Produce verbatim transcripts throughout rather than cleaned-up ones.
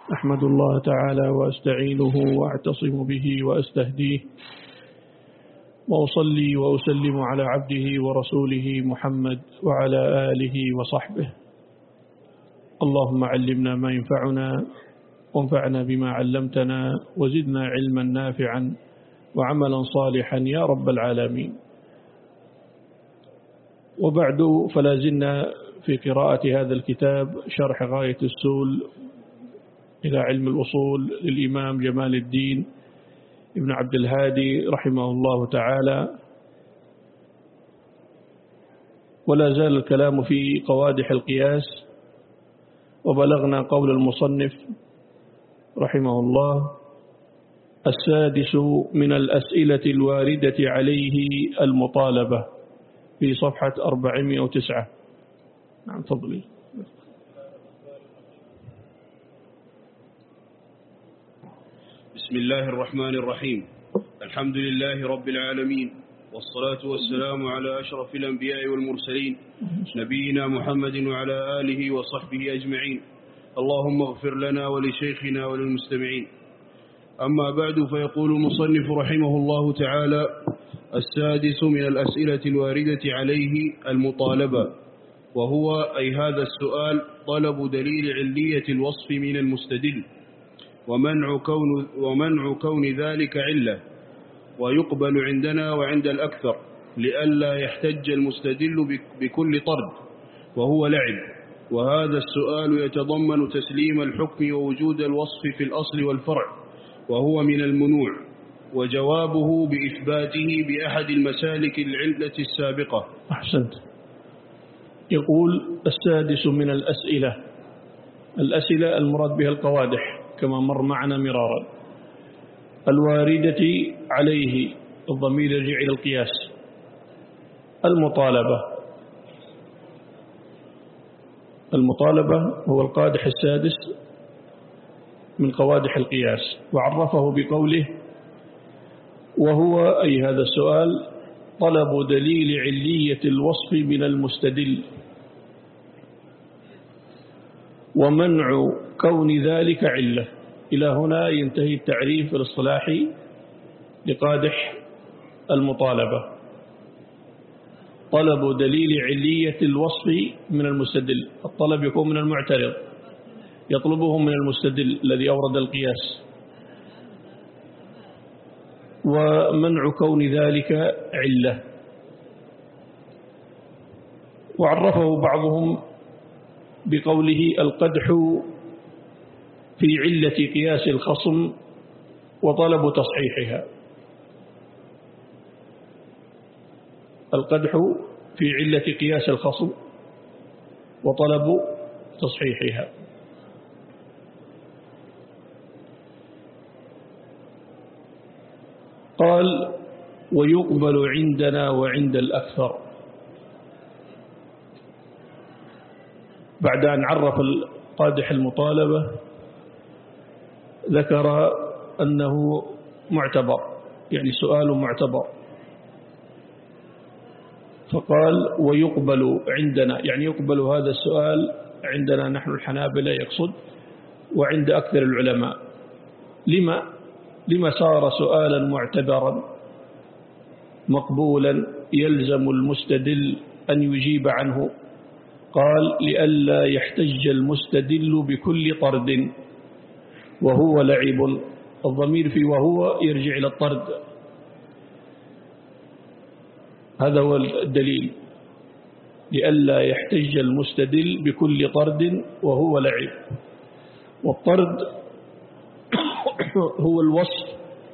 أحمد الله تعالى وأستعينه وأعتصم به وأستهديه، وأصلي وأسلم على عبده ورسوله محمد وعلى آله وصحبه. اللهم علمنا ما ينفعنا وانفعنا بما علمتنا وزدنا علما نافعا وعملا صالحا يا رب العالمين. وبعد، فلا زلنا في قراءة هذا الكتاب شرح غاية السول إلى علم الأصول للإمام جمال الدين ابن عبد الهادي رحمه الله تعالى، ولا زال الكلام في قوادح القياس، وبلغنا قول المصنف رحمه الله: السادس من الأسئلة الواردة عليه المطالبة، في صفحة أربعمائة وتسعة. نعم تفضلي. بسم الله الرحمن الرحيم. الحمد لله رب العالمين، والصلاة والسلام على أشرف الأنبياء والمرسلين، نبينا محمد وعلى آله وصحبه أجمعين. اللهم اغفر لنا ولشيخنا وللمستمعين. أما بعد، فيقول المصنف رحمه الله تعالى: السادس من الأسئلة الواردة عليه المطالبة، وهو أي هذا السؤال طلب دليل علية الوصف من المستدل، ومنع كون, ومنع كون ذلك علة، ويقبل عندنا وعند الأكثر لئلا يحتج المستدل بكل طرد وهو لعب. وهذا السؤال يتضمن تسليم الحكم ووجود الوصف في الأصل والفرع، وهو من المنوع، وجوابه بإثباته بأحد المسالك العلة السابقة. أحسنت. يقول: السادس من الأسئلة. الأسئلة المراد بها القوادح كما مر معنا مرارا، الواردة عليه، الضمير يرجع إلى القياس. المطالبة، المطالبة هو القادح السادس من قوادح القياس، وعرفه بقوله: وهو أي هذا السؤال طلب دليل علية الوصف من المستدل، ومنع كون ذلك علة. إلى هنا ينتهي التعريف الاصطلاحي لقادح المطالبة. طلب دليل علية الوصف من المستدل، الطلب يكون من المعترض، يطلبه من المستدل الذي أورد القياس، ومنع كون ذلك علة. وعرفه بعضهم بقوله: القدح في علة قياس الخصم وطلب تصحيحها. القدح في علة قياس الخصم وطلب تصحيحها. قال: ويقبل عندنا وعند الأكثر. بعد أن عرف القادح المطالبة ذكر أنه معتبر، يعني سؤال معتبر، فقال: ويقبل عندنا، يعني يقبل هذا السؤال عندنا نحن الحنابلة يقصد، وعند أكثر العلماء. لما لما صار سؤالا معتبرا مقبولا يلزم المستدل أن يجيب عنه؟ قال: لئلا يحتج المستدل بكل طرد وهو لعب. الضمير في وهو يرجع إلى الطرد، هذا هو الدليل، لئلا يحتج المستدل بكل طرد وهو لعب. والطرد هو الوصف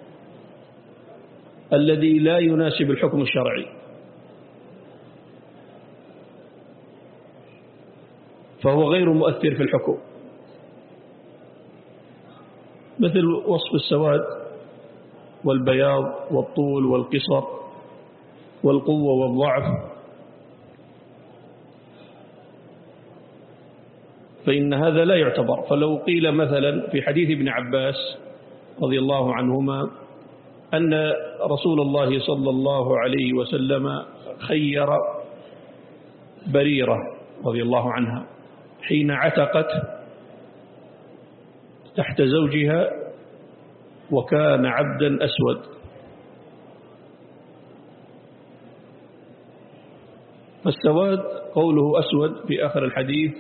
الذي لا يناسب الحكم الشرعي، فهو غير مؤثر في الحكم، مثل وصف السواد والبياض والطول والقصر والقوة والضعف، فإن هذا لا يعتبر. فلو قيل مثلا في حديث ابن عباس رضي الله عنهما أن رسول الله صلى الله عليه وسلم خير بريرة رضي الله عنها حين عتقت تحت زوجها وكان عبدا أسود. فالسواد قوله أسود في آخر الحديث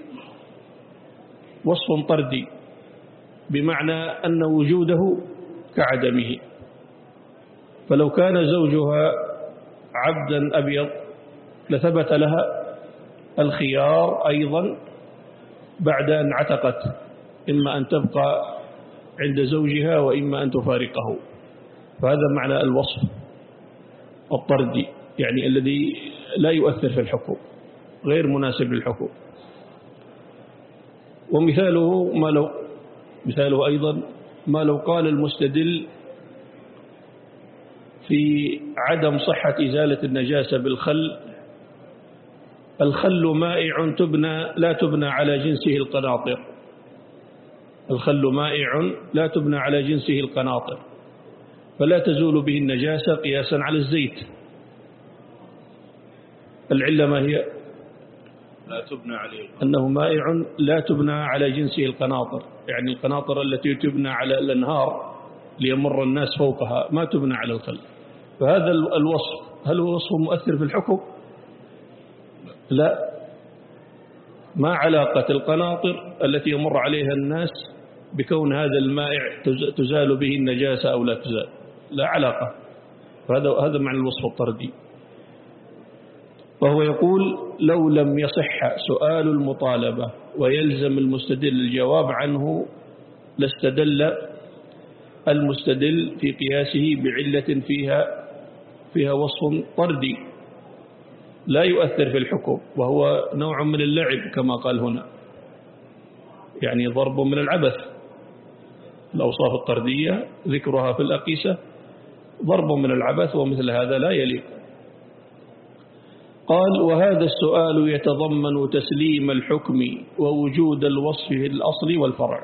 وصف طردي، بمعنى أن وجوده كعدمه. فلو كان زوجها عبدا أبيض لثبت لها الخيار أيضا بعد أن عتقت، إما أن تبقى عند زوجها وإما أن تفارقه. فهذا معنى الوصف الطردي، يعني الذي لا يؤثر في الحكم، غير مناسب للحكم. ومثاله ما لو مثاله أيضا ما لو قال المستدل في عدم صحة إزالة النجاسة بالخل: الخل مائع تبنى لا تبنى على جنسه القناطر. الخل مائع لا تبنى على جنسه القناطر، فلا تزول به النجاسة قياسا على الزيت. العلة ما هي؟ لا تبنى عليه، أنه مائع لا تبنى على جنسه القناطر، يعني القناطر التي تبنى على الأنهار ليمر الناس فوقها ما تبنى على الخل. فهذا الوصف هل هو وصف مؤثر في الحكم؟ لا، ما علاقة القناطر التي يمر عليها الناس بكون هذا المائع تزال به النجاسة أو لا تزال، لا علاقة. فهذا هذا معنى الوصف الطردي. وهو يقول: لو لم يصح سؤال المطالبة ويلزم المستدل الجواب عنه لاستدل المستدل في قياسه بعلة فيها فيها وصف طردي لا يؤثر في الحكم، وهو نوع من اللعب كما قال هنا، يعني ضرب من العبث. الأوصاف الطردية ذكرها في الأقيسة ضرب من العبث، ومثل هذا لا يليق. قال: وهذا السؤال يتضمن تسليم الحكم ووجود الوصف في الأصل والفرع.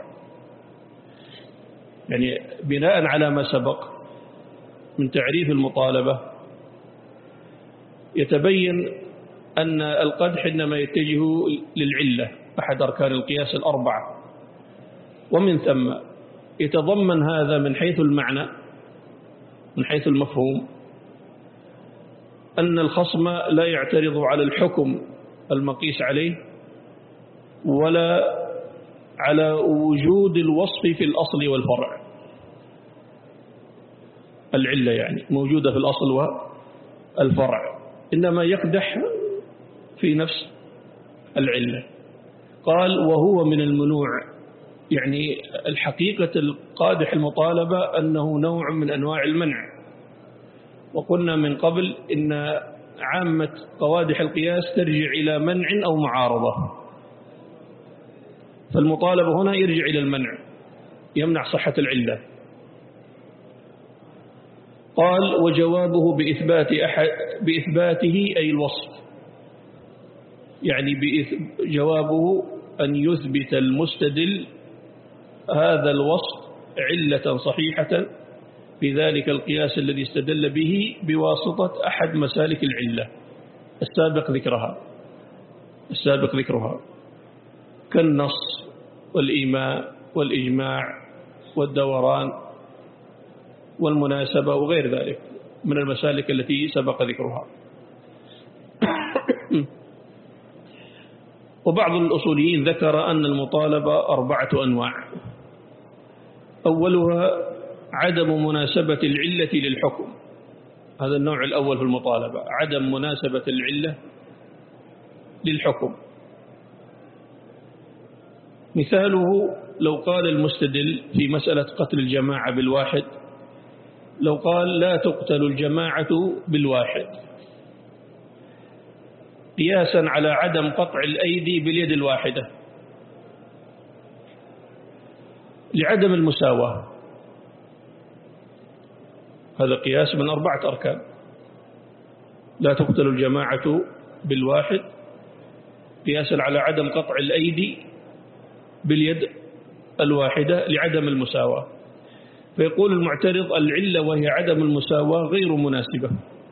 يعني بناء على ما سبق من تعريف المطالبة يتبين أن القدح إنما يتجه للعلة، أحد أركان القياس الأربعة، ومن ثم يتضمن هذا من حيث المعنى، من حيث المفهوم، أن الخصم لا يعترض على الحكم المقيس عليه ولا على وجود الوصف في الأصل والفرع. العلة يعني موجودة في الأصل والفرع، إنما يقدح في نفس العلة. قال: وهو من المنوع، يعني الحقيقة القادح المطالبة أنه نوع من أنواع المنع. وقلنا من قبل إن عامة قوادح القياس ترجع إلى منع أو معارضة، فالمطالبة هنا يرجع إلى المنع، يمنع صحة العلة. قال: وجوابه بإثبات أحد بإثباته أي الوصف، يعني جوابه أن يثبت المستدل هذا الوصف علة صحيحة في ذلك القياس الذي استدل به بواسطة أحد مسالك العلة السابق ذكرها السابق ذكرها كالنص والإيماء والإجماع والدوران والمناسبة وغير ذلك من المسالك التي سبق ذكرها. وبعض الأصوليين ذكر أن المطالبة أربعة أنواع. أولها عدم مناسبة العلة للحكم، هذا النوع الأول في المطالبة، عدم مناسبة العلة للحكم. مثاله لو قال المستدل في مسألة قتل الجماعة بالواحد، لو قال: لا تقتل الجماعة بالواحد، قياسا على عدم قطع الأيدي باليد الواحدة لعدم المساواة. هذا قياس من أربعة أركان: لا تقتل الجماعة بالواحد، قياسا على عدم قطع الأيدي باليد الواحدة لعدم المساواة. فيقول المعترض: العلة وهي عدم المساواة غير مناسبة،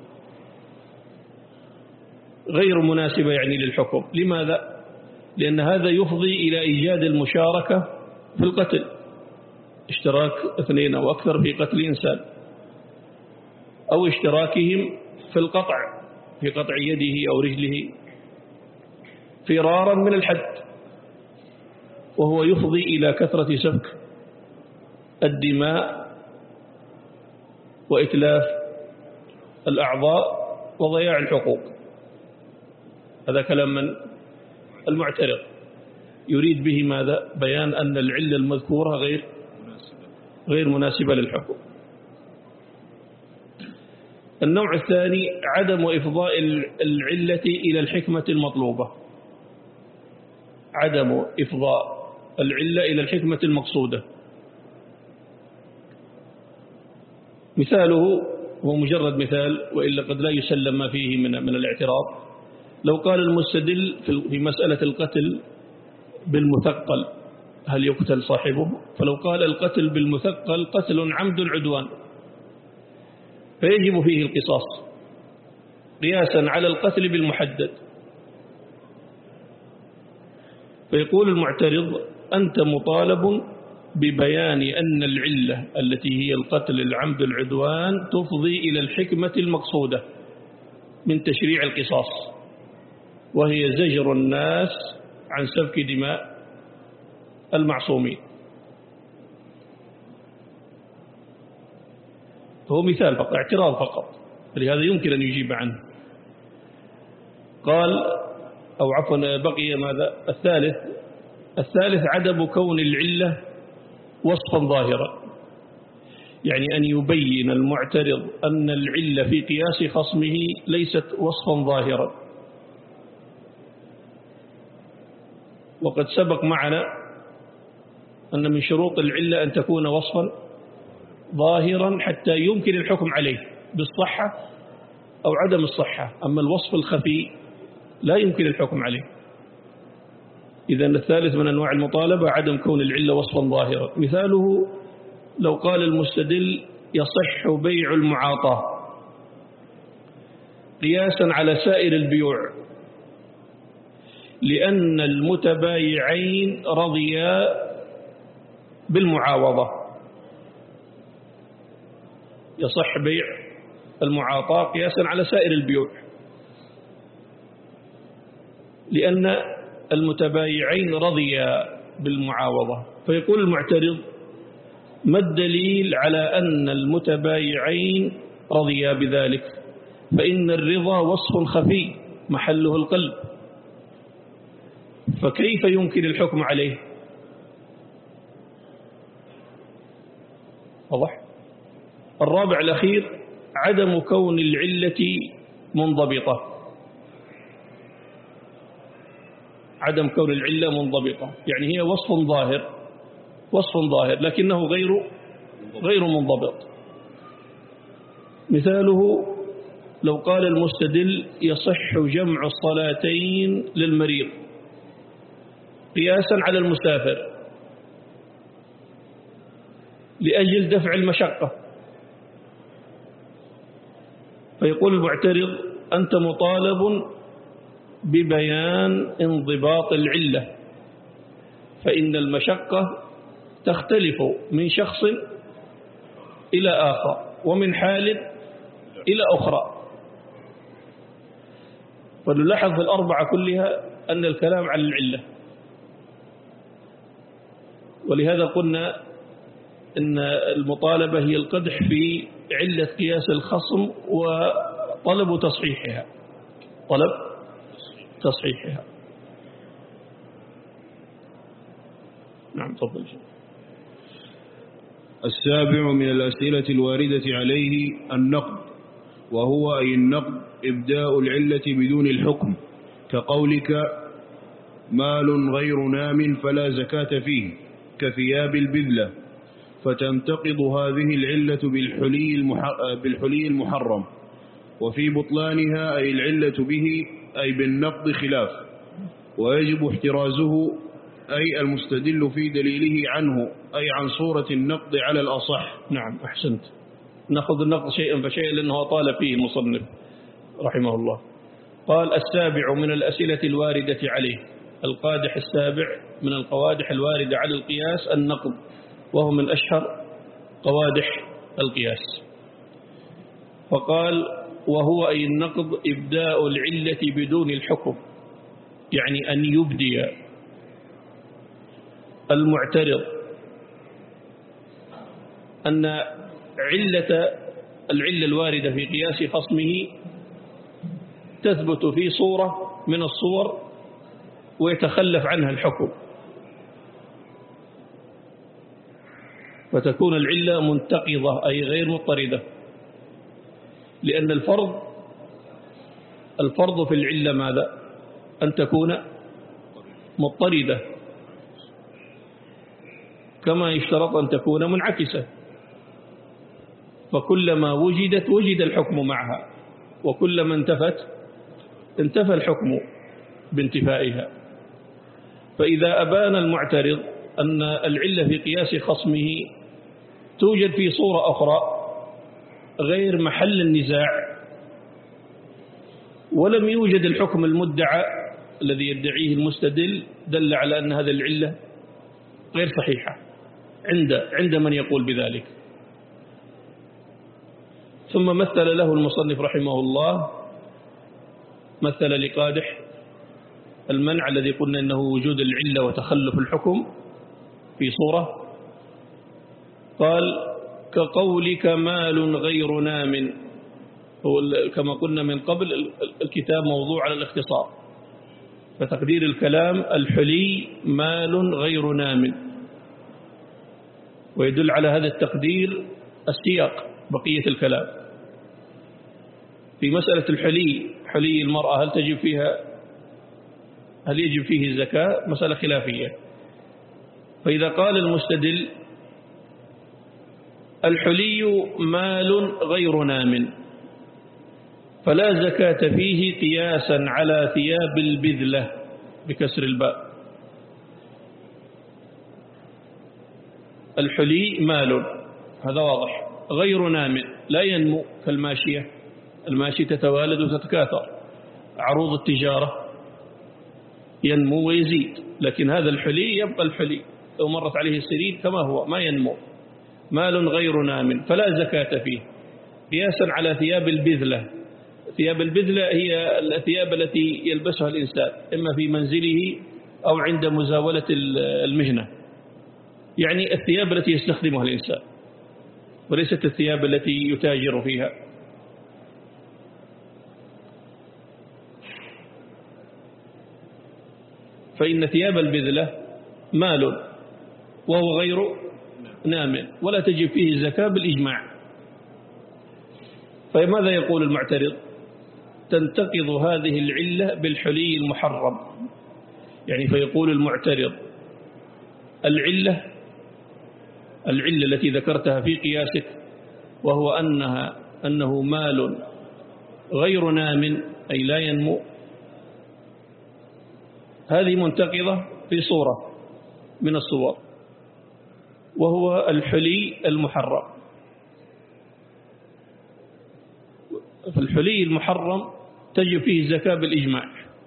غير مناسبة يعني للحكم. لماذا؟ لأن هذا يفضي إلى إيجاد المشاركة في القتل، اشتراك اثنين أو أكثر في قتل إنسان، أو اشتراكهم في القطع، في قطع يده أو رجله فرارا من الحد، وهو يفضي إلى كثرة سفك الدماء وإتلاف الأعضاء وضياع الحقوق. هذا كلام من المعترض، يريد به ماذا؟ بيان أن العلة المذكورة غير غير مناسبة للحكم. النوع الثاني عدم إفضاء العلة إلى الحكمة المطلوبة، عدم إفضاء العلة إلى الحكمة المقصودة. مثاله هو مجرد مثال، وإلا قد لا يسلم ما فيه من من الاعتراض. لو قال المستدل في مسألة القتل بالمثقل هل يقتل صاحبه؟ فلو قال القتل بالمثقل قتل عمد عدوان فيجب فيه القصاص قياسا على القتل بالمحدد. فيقول المعترض أنت مطالب ببيان أن العلة التي هي القتل العمد العدوان تفضي إلى الحكمة المقصودة من تشريع القصاص، وهي زجر الناس عن سفك دماء المعصومين. هو مثال فقط، اعتراض فقط، لهذا يمكن أن يجيب عنه. قال أو عفوا بقي ماذا؟ الثالث الثالث عدم كون العلة وصفا ظاهرا، يعني أن يبين المعترض أن العلة في قياس خصمه ليست وصفا ظاهرا. وقد سبق معنا أن من شروط العلة أن تكون وصفا ظاهرا حتى يمكن الحكم عليه بالصحة أو عدم الصحة، أما الوصف الخفي لا يمكن الحكم عليه. إذن الثالث من أنواع المطالبة عدم كون العلة وصفا ظاهرا. مثاله لو قال المستدل يصح بيع المعاطاة قياسا على سائر البيوع لأن المتبايعين رضيا بالمعاوضة. يصح بيع المعاطاة قياسا على سائر البيوع لأن المتبايعين رضيا بالمعاوضة. فيقول المعترض ما الدليل على أن المتبايعين رضيا بذلك؟ فإن الرضا وصف خفي محله القلب، فكيف يمكن الحكم عليه؟ واضح؟ الرابع الأخير عدم كون العلة منضبطة، عدم كون العلة منضبطة يعني هي وصف ظاهر وصف ظاهر لكنه غير غير منضبط. مثاله لو قال المستدل يصح جمع الصلاتين للمريض قياسا على المسافر لأجل دفع المشقة، فيقول المعترض أنت مطالب ببيان انضباط العلة، فإن المشقة تختلف من شخص إلى آخر ومن حال إلى أخرى. ونلاحظ في الأربعة كلها أن الكلام عن العلة، ولهذا قلنا أن المطالبة هي القدح في علة قياس الخصم وطلب تصحيحها طلب تصحيحها. نعم تفضل. السابع من الأسئلة الواردة عليه النقد، وهو أي النقد إبداء العلة بدون الحكم، كقولك مال غير نام فلا زكاة فيه كثياب البذلة، فتنتقض هذه العلة بالحلي, بالحلي المحرم، وفي بطلانها أي العلة به أي بالنقد خلاف، ويجب احترازه أي المستدل في دليله عنه أي عن صورة النقد على الأصح. نعم أحسنت، نأخذ النقد شيئا فشيئا لأنه طال فيه المصنف رحمه الله. قال السابع من الأسئلة الواردة عليه، القادح السابع من القوادح الواردة على القياس النقد، وهو من أشهر قوادح القياس. فقال وهو أي النقض إبداء العلة بدون الحكم، يعني أن يبدي المعترض أن علة العلة الواردة في قياس خصمه تثبت في صورة من الصور ويتخلف عنها الحكم، فتكون العلة منتقضة أي غير مضطردة، لأن الفرض الفرض في العلة ماذا؟ أن تكون مضطردة، كما يشترط أن تكون منعكسة، فكلما وجدت وجد الحكم معها، وكلما انتفت انتفى الحكم بانتفائها. فإذا أبان المعترض أن العلة في قياس خصمه توجد في صورة أخرى غير محل النزاع، ولم يوجد الحكم المدعى الذي يدعيه المستدل، دل على أن هذه العلة غير صحيحة عند عند من يقول بذلك. ثم مثل له المصنف رحمه الله، مثل لقادح المنع الذي قلنا أنه وجود العلة وتخلف الحكم في صورة، قال كقولك مال غير نام. هو كما قلنا من قبل الكتاب موضوع على الاختصار، فتقدير الكلام الحلي مال غير نام، ويدل على هذا التقدير السياق بقية الكلام. في مسألة الحلي، حلي المرأة هل تجب فيها هل يجب فيه الزكاة؟ مسألة خلافية. فإذا قال المستدل الحلي مال غير نام فلا زكاة فيه قياسا على ثياب البذلة بكسر الباء. الحلي مال، هذا واضح، غير نام لا ينمو كالماشية، الماشية تتوالد وتتكاثر، عروض التجارة ينمو ويزيد، لكن هذا الحلي يبقى الحلي لو مرت عليه السنين كما هو ما ينمو. مال غير نام فلا زكاة فيه قياسا على ثياب البذلة. ثياب البذلة هي الثياب التي يلبسها الإنسان إما في منزله أو عند مزاولة المهنة، يعني الثياب التي يستخدمها الإنسان وليست الثياب التي يتاجر فيها. فإن ثياب البذلة مال وهو غير نام ولا تجب فيه الزكاة بالإجماع. فماذا يقول المعترض؟ تنتقض هذه العلة بالحلي المحرم، يعني فيقول المعترض العلة العلة التي ذكرتها في قياسك وهو أنها أنه مال غير نام أي لا ينمو، هذه منتقضة في صورة من الصور وهو الحلي المحرم. فالحلي المحرم تجب فيه الزكاة بالإجماع،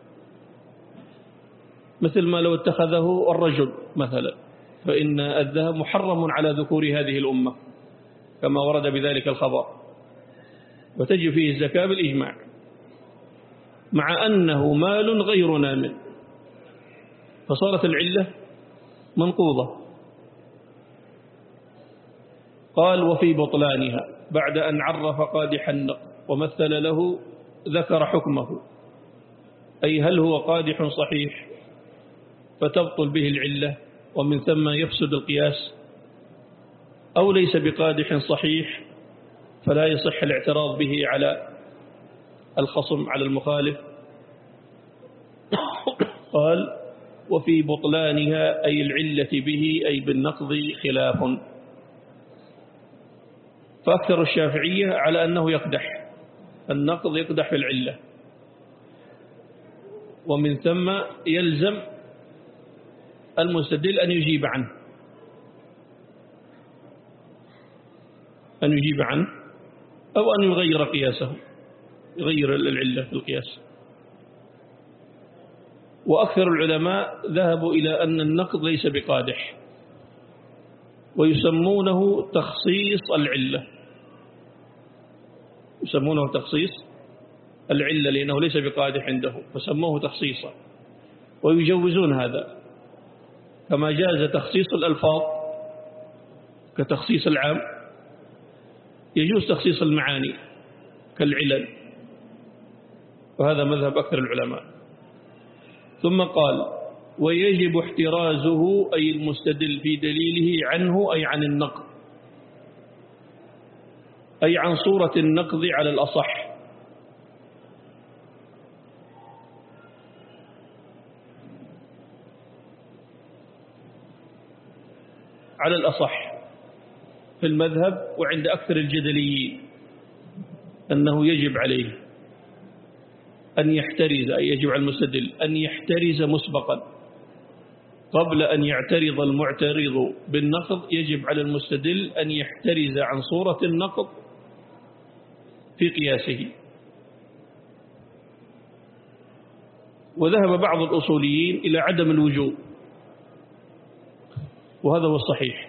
مثل ما لو اتخذه الرجل مثلا، فإن الذهب محرم على ذكور هذه الأمة كما ورد بذلك الخبر، وتجب فيه الزكاة بالإجماع مع أنه مال غير نام، فصارت العلة منقوضة. قال وفي بطلانها بعد أن عرف قادح النقض ومثل له ذكر حكمه، أي هل هو قادح صحيح فتبطل به العلة ومن ثم يفسد القياس، أو ليس بقادح صحيح فلا يصح الاعتراض به على الخصم على المخالف. قال وفي بطلانها أي العلة به أي بالنقض خلاف، فأكثر الشافعية على أنه يقدح، النقض يقدح في العلة، ومن ثم يلزم المستدل أن يجيب عنه أن يجيب عنه أو أن يغير قياسه، يغير العلة في القياس. وأكثر العلماء ذهبوا إلى أن النقض ليس بقادح، ويسمونه تخصيص العلة، يسمونه تخصيص العلة لأنه ليس بقادح عنده فسموه تخصيصا، ويجوزون هذا كما جاز تخصيص الألفاظ كتخصيص العام، يجوز تخصيص المعاني كالعلل، وهذا مذهب أكثر العلماء. ثم قال ويجب احترازه أي المستدل في دليله عنه أي عن النقض، أي عن صورة النقض على الأصح، على الأصح في المذهب وعند أكثر الجدليين أنه يجب عليه أن يحترز، أي يجب على المستدل أن يحترز مسبقا قبل أن يعترض المعترض بالنقض، يجب على المستدل أن يحترز عن صورة النقض في قياسه. وذهب بعض الأصوليين إلى عدم الوجوب، وهذا هو الصحيح،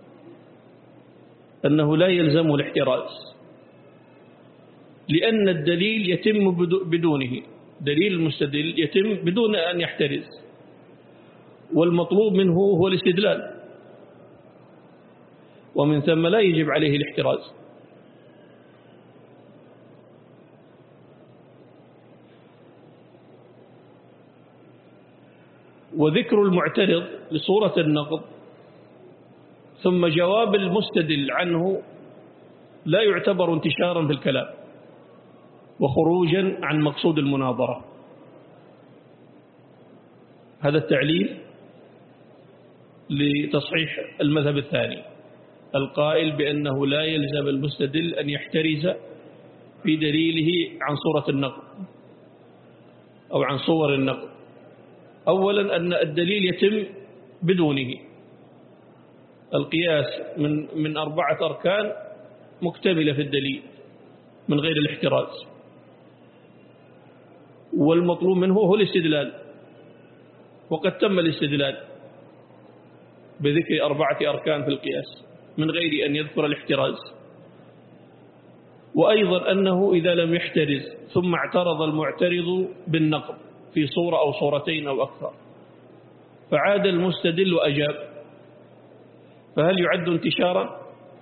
أنه لا يلزمه الاحتراز، لأن الدليل يتم بدونه، دليل المستدل يتم بدون أن يحترز، والمطلوب منه هو الاستدلال، ومن ثم لا يجب عليه الاحتراز. وذكر المعترض لصورة النقض ثم جواب المستدل عنه لا يعتبر انتشارا في الكلام وخروجا عن مقصود المناظرة. هذا التعليل لتصحيح المذهب الثاني القائل بأنه لا يلزم المستدل أن يحترز في دليله عن صورة النقض أو عن صور النقض. أولا أن الدليل يتم بدونه، القياس من من أربعة أركان مكتملة في الدليل من غير الاحتراز، والمطلوب منه هو الاستدلال، وقد تم الاستدلال بذكر أربعة أركان في القياس من غير أن يذكر الاحتراز. وأيضا أنه إذا لم يحترز ثم اعترض المعترض بالنقض في صورة أو صورتين أو أكثر فعاد المستدل وأجاب، فهل يعد انتشارا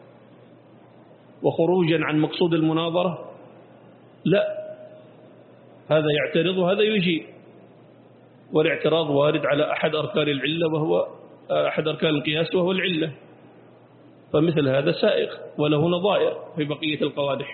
وخروجا عن مقصود المناظرة؟ لا، هذا يعترض وهذا يجيب، والاعتراض وارد على أحد أركان العلة وهو أحد أركان القياس وهو العلة، فمثل هذا سائق وله نظائر في بقية القوادح.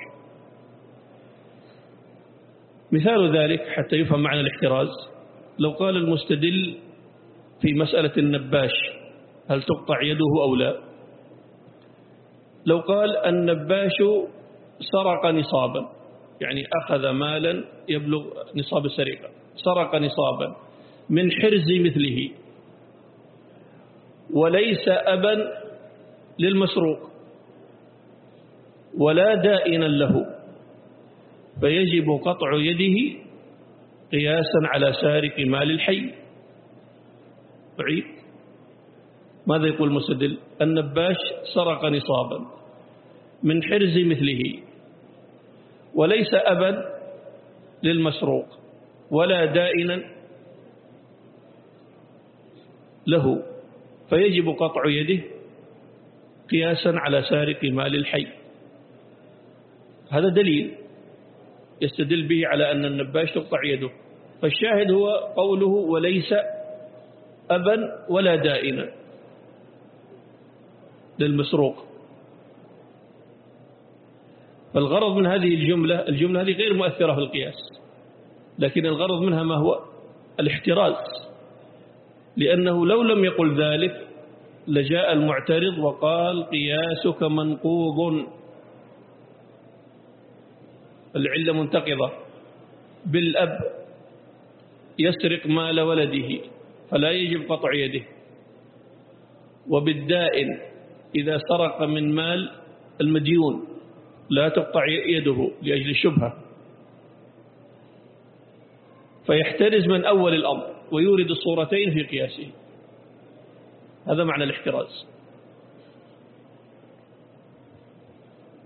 مثال ذلك حتى يفهم معنى الاحتراز، لو قال المستدل في مسألة النباش هل تقطع يده أو لا، لو قال النباش سرق نصابا، يعني أخذ مالا يبلغ نصاب السرقة، سرق نصابا من حرز مثله وليس أبا للمسروق ولا دائنا له، فيجب قطع يده قياسا على سارق مال الحي. بعيد، ماذا يقول المستدل؟ النباش سرق نصابا من حرز مثله وليس أبا للمسروق ولا دائنا له، فيجب قطع يده قياسا على سارق مال الحي. هذا دليل يستدل به على أن النباش تقطع يده، فالشاهد هو قوله وليس أبا ولا دائنا للمسروق. فالغرض من هذه الجملة، الجملة هذه غير مؤثرة في القياس، لكن الغرض منها ما هو؟ الاحتراز، لأنه لو لم يقل ذلك لجاء المعترض وقال قياسك منقوض، العلة منتقضة، بالأب يسرق مال ولده فلا يجب قطع يده، وبالدائن إذا سرق من مال المديون لا تقطع يده لأجل الشبهة، فيحترز من أول الأمر ويورد الصورتين في قياسه. هذا معنى الاحتراز.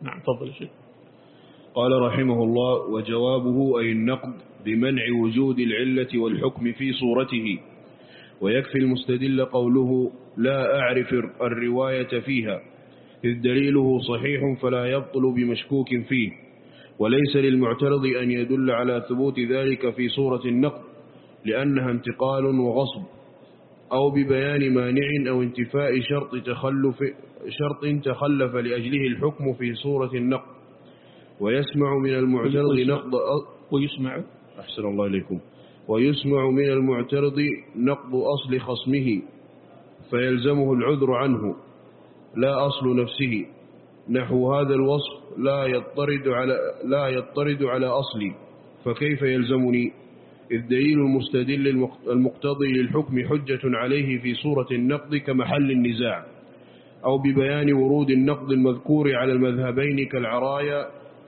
نعم تفضل شيخ. قال رحمه الله: وجوابه أي النقد بمنع وجود العلة والحكم في صورته، ويكفي المستدل قوله: لا أعرف الرواية فيها، إذ دليله صحيح فلا يبطل بمشكوك فيه، وليس للمعترض أن يدل على ثبوت ذلك في صورة النقد، لأنها انتقال وغصب، أو ببيان مانع أو انتفاء شرط تخلف, شرط تخلف لأجله الحكم في صورة النقد. ويسمع من المعترض نقض ويسمع أحسن الله إليكم ويسمع من المعترض نقض أصل خصمه فيلزمه العذر عنه لا أصل نفسه، نحو هذا الوصف لا يضطرد على لا يضطرد على أصلي، فكيف يلزمني؟ إذ دليل المستدل المقتضي للحكم حجة عليه في صورة النقد كمحل النزاع، أو ببيان ورود النقد المذكور على المذهبين كالعرايا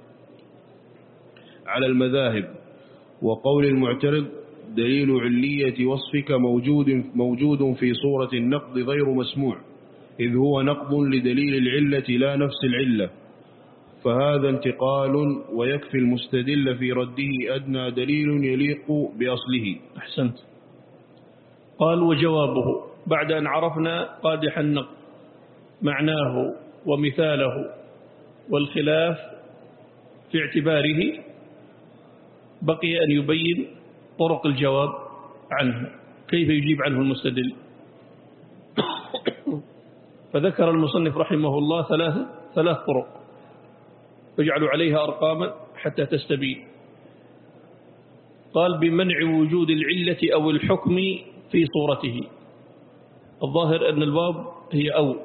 على المذاهب. وقول المعترض: دليل علية وصفك موجود موجود في صورة النقد غير مسموع، إذ هو نقض لدليل العلة لا نفس العلة، فهذا انتقال، ويكفي المستدل في رده أدنى دليل يليق بأصله. أحسنت. قال: وجوابه، بعد أن عرفنا قادح النقد معناه ومثاله والخلاف في اعتباره، بقي أن يبين طرق الجواب عنه، كيف يجيب عنه المستدل. فذكر المصنف رحمه الله ثلاث ثلاث طرق، فاجعلوا عليها أرقاما حتى تستبين. قال: بمنع وجود العلة أو الحكم في صورته. الظاهر أن الباب هي أو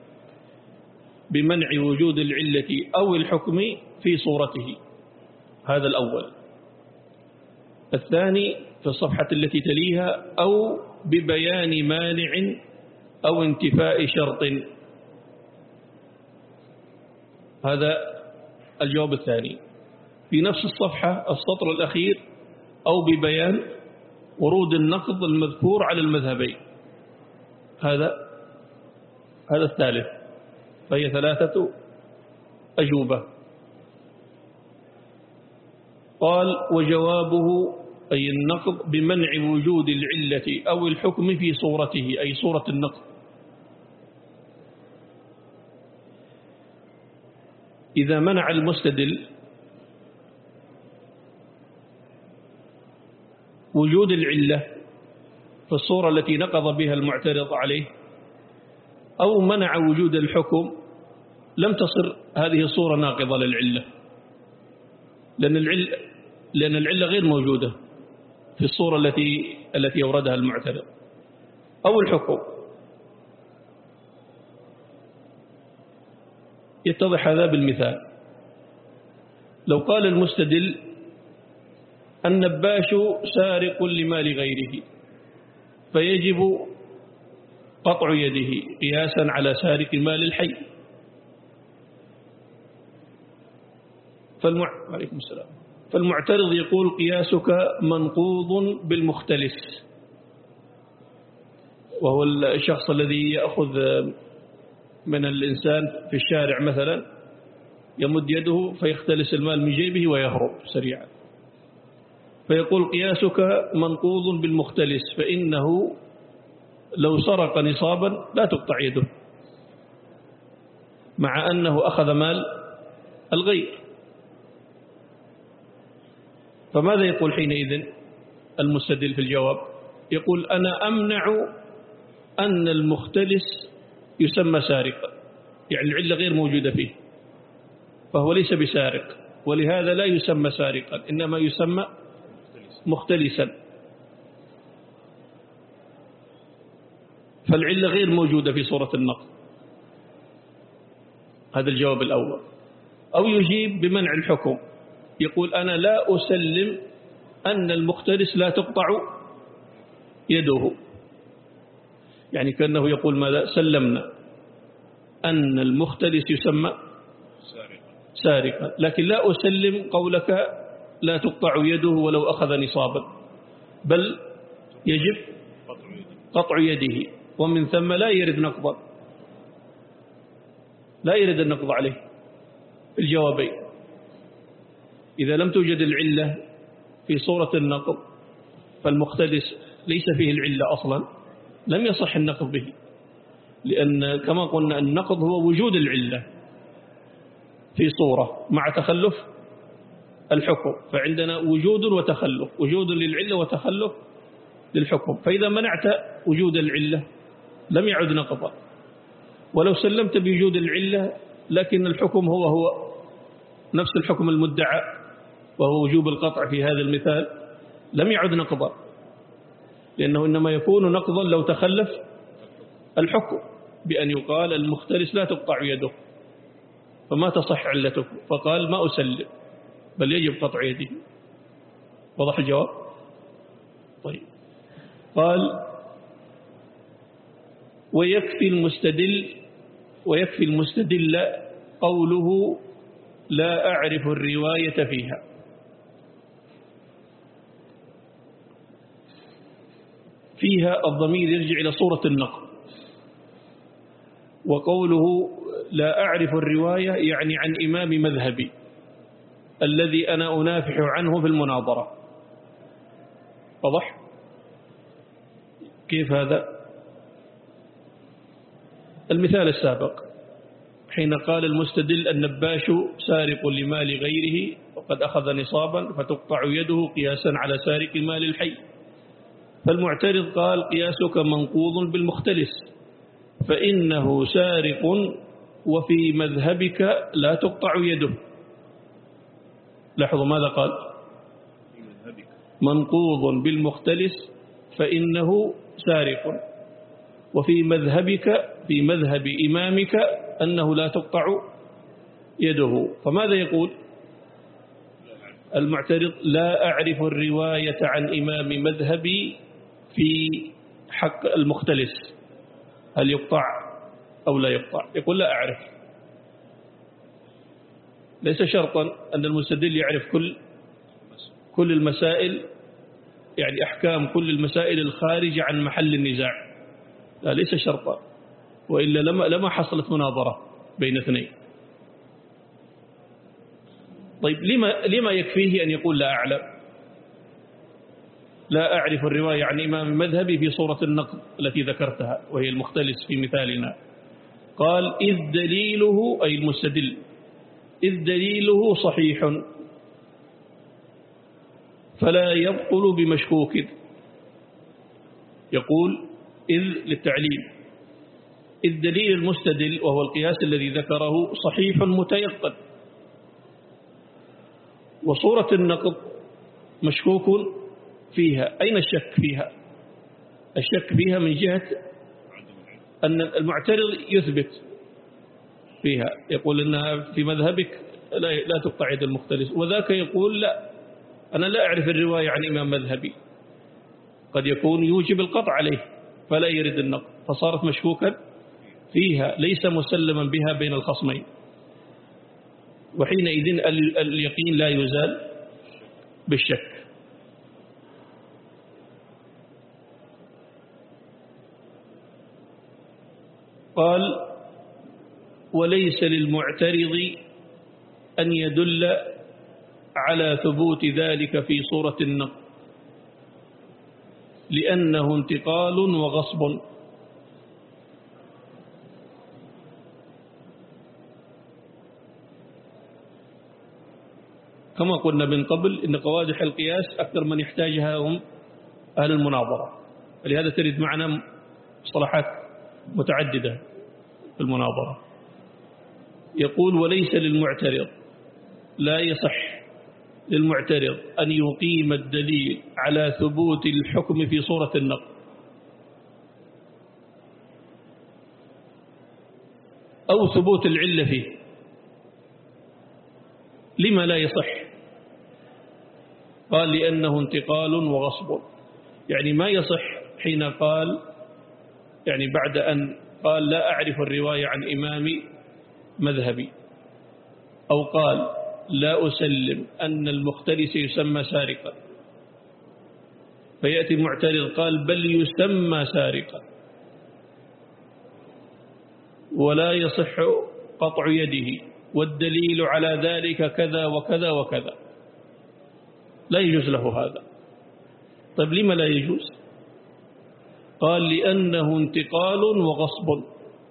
بمنع وجود العلة أو الحكم في صورته، هذا الأول. الثاني في الصفحة التي تليها: أو ببيان مانع أو انتفاء شرط، هذا الجواب الثاني. في نفس الصفحة السطر الأخير: أو ببيان ورود النقض المذكور على المذهبين، هذا هذا الثالث. فهي ثلاثة أجوبة. قال: وجوابه أي النقض بمنع وجود العلة أو الحكم في صورته، أي صورة النقض. إذا منع المستدل وجود العلة في الصورة التي نقض بها المعترض عليه، أو منع وجود الحكم، لم تصر هذه الصورة ناقضة للعلة، لأن العلة لأن العلة غير موجودة في الصورة التي التي أوردها المعترض. أو الحكم، يتضح هذا بالمثال. لو قال المستدل: النباش سارق لمال غيره، فيجب قطع يده قياسا على سارق مال الحي. فالمع... عليكم السلام. فالمعترض يقول: قياسك منقوض بالمختلس، وهو الشخص الذي يأخذ من الإنسان في الشارع مثلا، يمد يده فيختلس المال من جيبه ويهرب سريعا، فيقول: قياسك منقوض بالمختلس، فإنه لو سرق نصابا لا تقطع يده، مع أنه أخذ مال الغير. فماذا يقول حينئذ المستدل في الجواب؟ يقول: أنا أمنع أن المختلس يسمى سارقا، يعني العلة غير موجودة فيه، فهو ليس بسارق، ولهذا لا يسمى سارقا، إنما يسمى مختلسا. فالعلة غير موجودة في صورة النقض. هذا الجواب الأول. أو يجيب بمنع الحكم، يقول: أنا لا أسلم أن المختلس لا تقطع يده، يعني كأنه يقول: ماذا؟ سلمنا أن المختلس يسمى سارقا، لكن لا أسلم قولك لا تقطع يده ولو أخذ نصابا، بل يجب قطع يده، ومن ثم لا يرد نقضا، لا يرد النقض عليه. الجوابين. إذا لم توجد العلة في صورة النقض فالمختلس ليس فيه العلة أصلا، لم يصح النقض به، لأن كما قلنا النقض هو وجود العلة في صورة مع تخلف الحكم، فعندنا وجود وتخلف، وجود للعلة وتخلف للحكم، فإذا منعت وجود العلة لم يعد نقضا. ولو سلمت بوجود العلة لكن الحكم هو هو نفس الحكم المدعى وهو وجوب القطع في هذا المثال لم يعد نقضا، لأنه إنما يكون نقضا لو تخلف الحكم بأن يقال المختلس لا تقطع يده فما تصح علته، فقال ما أسلم بل يجب قطع يده. وضح الجواب؟ طيب. قال ويكفي المستدل ويكفي المستدل قوله لا أعرف الرواية فيها. فيها الضمير يرجع إلى صورة النقض، وقوله لا أعرف الرواية يعني عن إمام مذهبي الذي أنا أنافح عنه في المناظرة. واضح؟ كيف هذا؟ المثال السابق حين قال المستدل النباش سارق لمال غيره وقد أخذ نصابا فتقطع يده قياسا على سارق مال الحي، فالمعترض قال قياسك منقوض بالمختلس فإنه سارق وفي مذهبك لا تقطع يده. لاحظوا ماذا قال؟ منقوض بالمختلس فإنه سارق وفي مذهبك في مذهب إمامك أنه لا تقطع يده. فماذا يقول المعترض؟ لا أعرف الرواية عن إمام مذهبي في حق المختلس هل يقطع أو لا يقطع. يقول لا أعرف. ليس شرطا أن المستدل يعرف كل كل المسائل، يعني أحكام كل المسائل الخارجة عن محل النزاع، لا ليس شرطا، وإلا لما لما حصلت مناظرة بين اثنين. طيب لما لما يكفيه أن يقول لا أعلم؟ لا أعرف الرواية عن إمام مذهبي في صورة النقد التي ذكرتها وهي المختلس في مثالنا. قال إذ دليله أي المستدل إذ دليله صحيح فلا يبطل بمشكوك. يقول إذ للتعليل، إذ دليل المستدل وهو القياس الذي ذكره صحيح متيقن، وصورة النقض مشكوك فيها. أين الشك فيها؟ الشك فيها من جهة أن المعترض يثبت فيها، يقول أنها في مذهبك لا تقطع يد المختلس، وذاك يقول لا أنا لا أعرف الرواية عن إمام مذهبي، قد يكون يوجب القطع عليه فلا يرد النقض، فصارت مشكوكا فيها ليس مسلما بها بين الخصمين، وحينئذ اليقين لا يزال بالشك. قال وليس للمعترض أن يدل على ثبوت ذلك في صورة النقض لأنه انتقال وغصب. كما قلنا من قبل إن قوادح القياس أكثر من يحتاجها هم أهل المناظرة، فلهذا تريد معنا مصطلحات متعددة في المناظرة. يقول وليس للمعترض لا يصح للمعترض أن يقيم الدليل على ثبوت الحكم في صورة النقض أو ثبوت العلة فيه. لما لا يصح؟ قال لأنه انتقال وغصب، يعني ما يصح حين قال يعني بعد أن قال لا أعرف الرواية عن إمام مذهبي، أو قال لا أسلم أن المختلس يسمى سارقا، فيأتي المعترض قال بل يسمى سارقا ولا يصح قطع يده، والدليل على ذلك كذا وكذا وكذا، لا يجوز له هذا. طيب لما لا يجوز؟ قال لأنه انتقال وغصب.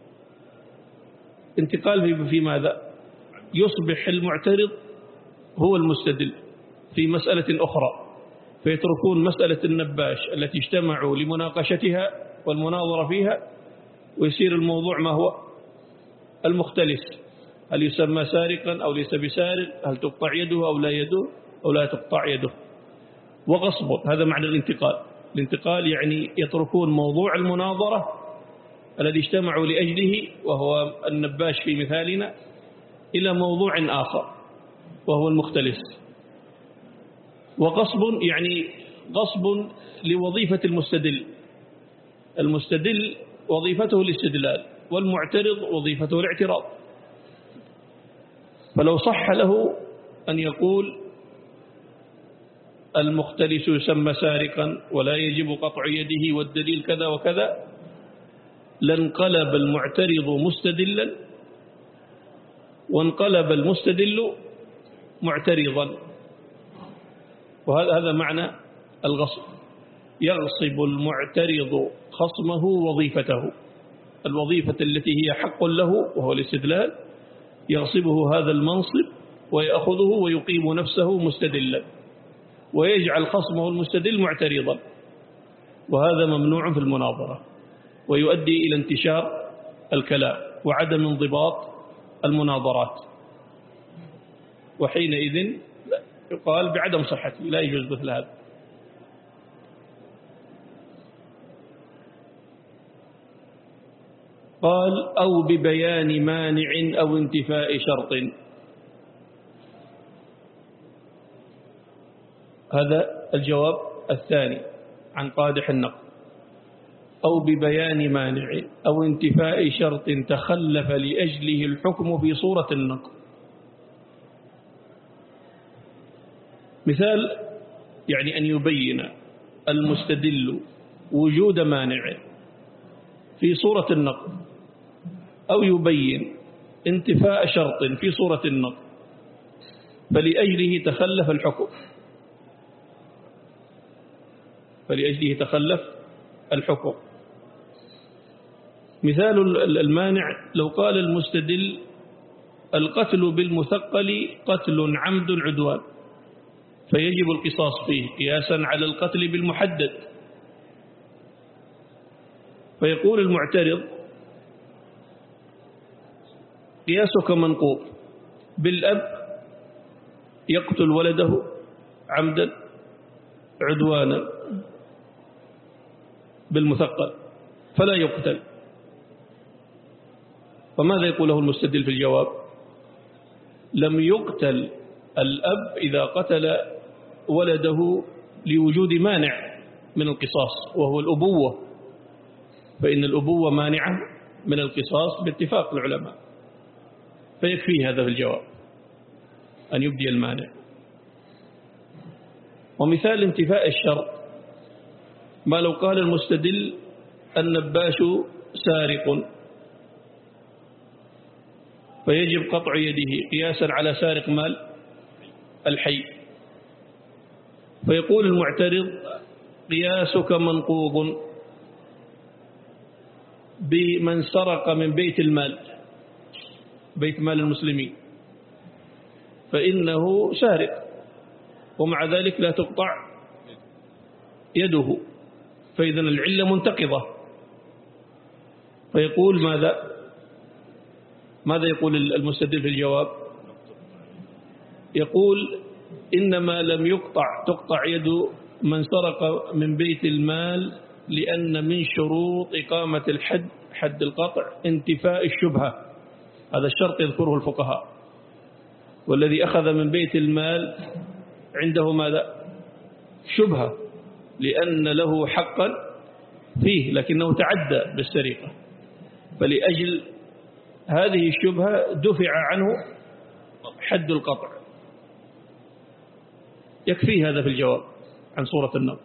انتقال في ماذا؟ يصبح المعترض هو المستدل في مسألة أخرى، فيتركون مسألة النباش التي اجتمعوا لمناقشتها والمناظرة فيها، ويصير الموضوع ما هو؟ المختلس، هل يسمى سارقا أو ليس بسارق، هل تقطع يده أو لا يده أو لا تقطع يده. وغصب، هذا معنى الانتقال. الانتقال يعني يتركون موضوع المناظرة الذي اجتمعوا لأجله وهو النباش في مثالنا إلى موضوع آخر وهو المختلس. وغصب يعني غصب لوظيفة المستدل. المستدل وظيفته الاستدلال، والمعترض وظيفته الاعتراض. فلو صح له أن يقول المختلس يسمى سارقا ولا يجب قطع يده والدليل كذا وكذا، لانقلب المعترض مستدلا وانقلب المستدل معترضا. وهذا هذا معنى الغصب. يغصب المعترض خصمه وظيفته، الوظيفة التي هي حق له وهو الاستدلال، يغصبه هذا المنصب ويأخذه ويقيم نفسه مستدلا، ويجعل خصمه المستدل معترضا. وهذا ممنوع في المناظرة، ويؤدي إلى انتشار الكلام وعدم انضباط المناظرات، وحينئذ يقال بعدم صحته، لا يجوز مثل هذا. قال أو ببيان مانع أو انتفاء شرط. هذا الجواب الثاني عن قادح النقل. أو ببيان مانع أو انتفاء شرط تخلف لأجله الحكم في صورة النقل. مثال يعني أن يبين المستدل وجود مانع في صورة النقل، أو يبين انتفاء شرط في صورة النقل، فلأجله تخلف الحكم فلأجله تخلف الحكم. مثال المانع لو قال المستدل القتل بالمثقل قتل عمد عدوان، فيجب القصاص فيه قياسا على القتل بالمحدد. فيقول المعترض قياسك منقوط، بالأب يقتل ولده عمدا عدوانا بالمثقل فلا يقتل. فماذا يقول له المستدل في الجواب؟ لم يقتل الأب إذا قتل ولده لوجود مانع من القصاص وهو الأبوة، فإن الأبوة مانعة من القصاص باتفاق العلماء، فيكفي هذا في الجواب أن يبدي المانع. ومثال انتفاء الشرط ما لو قال المستدل النباش سارق، فيجب قطع يده قياسا على سارق مال الحي. فيقول المعترض قياسك منقوض بمن سرق من بيت المال، بيت مال المسلمين، فإنه سارق ومع ذلك لا تقطع يده، فإذا العلة منتقضة. فيقول ماذا ماذا يقول المستدل في الجواب؟ يقول إنما لم يقطع تقطع يد من سرق من بيت المال لأن من شروط إقامة الحد حد القطع انتفاء الشبهة. هذا الشرط يذكره الفقهاء، والذي أخذ من بيت المال عنده ماذا؟ شبهة، لأن له حقا فيه لكنه تعدى بالسرقة، فلأجل هذه الشبهة دفع عنه حد القطع. يكفي هذا في الجواب عن صورة النقل.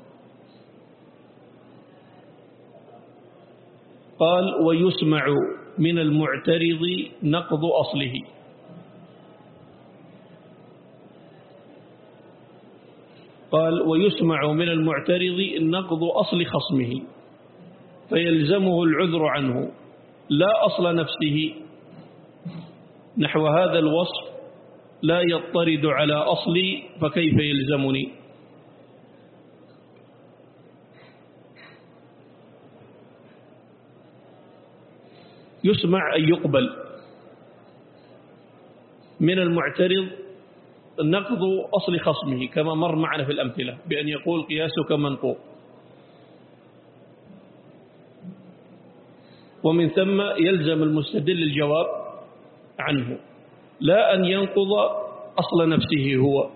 قال ويسمع من المعترض نقض أصله. قال ويسمع من المعترض نقض أصل خصمه فيلزمه العذر عنه لا أصل نفسه، نحو هذا الوصف لا يضطرد على أصلي فكيف يلزمني. يسمع أن يقبل من المعترض نقض أصل خصمه كما مر معنا في الأمثلة بأن يقول قياسك منقوض، ومن ثم يلزم المستدل الجواب عنه لا أن ينقض أصل نفسه هو.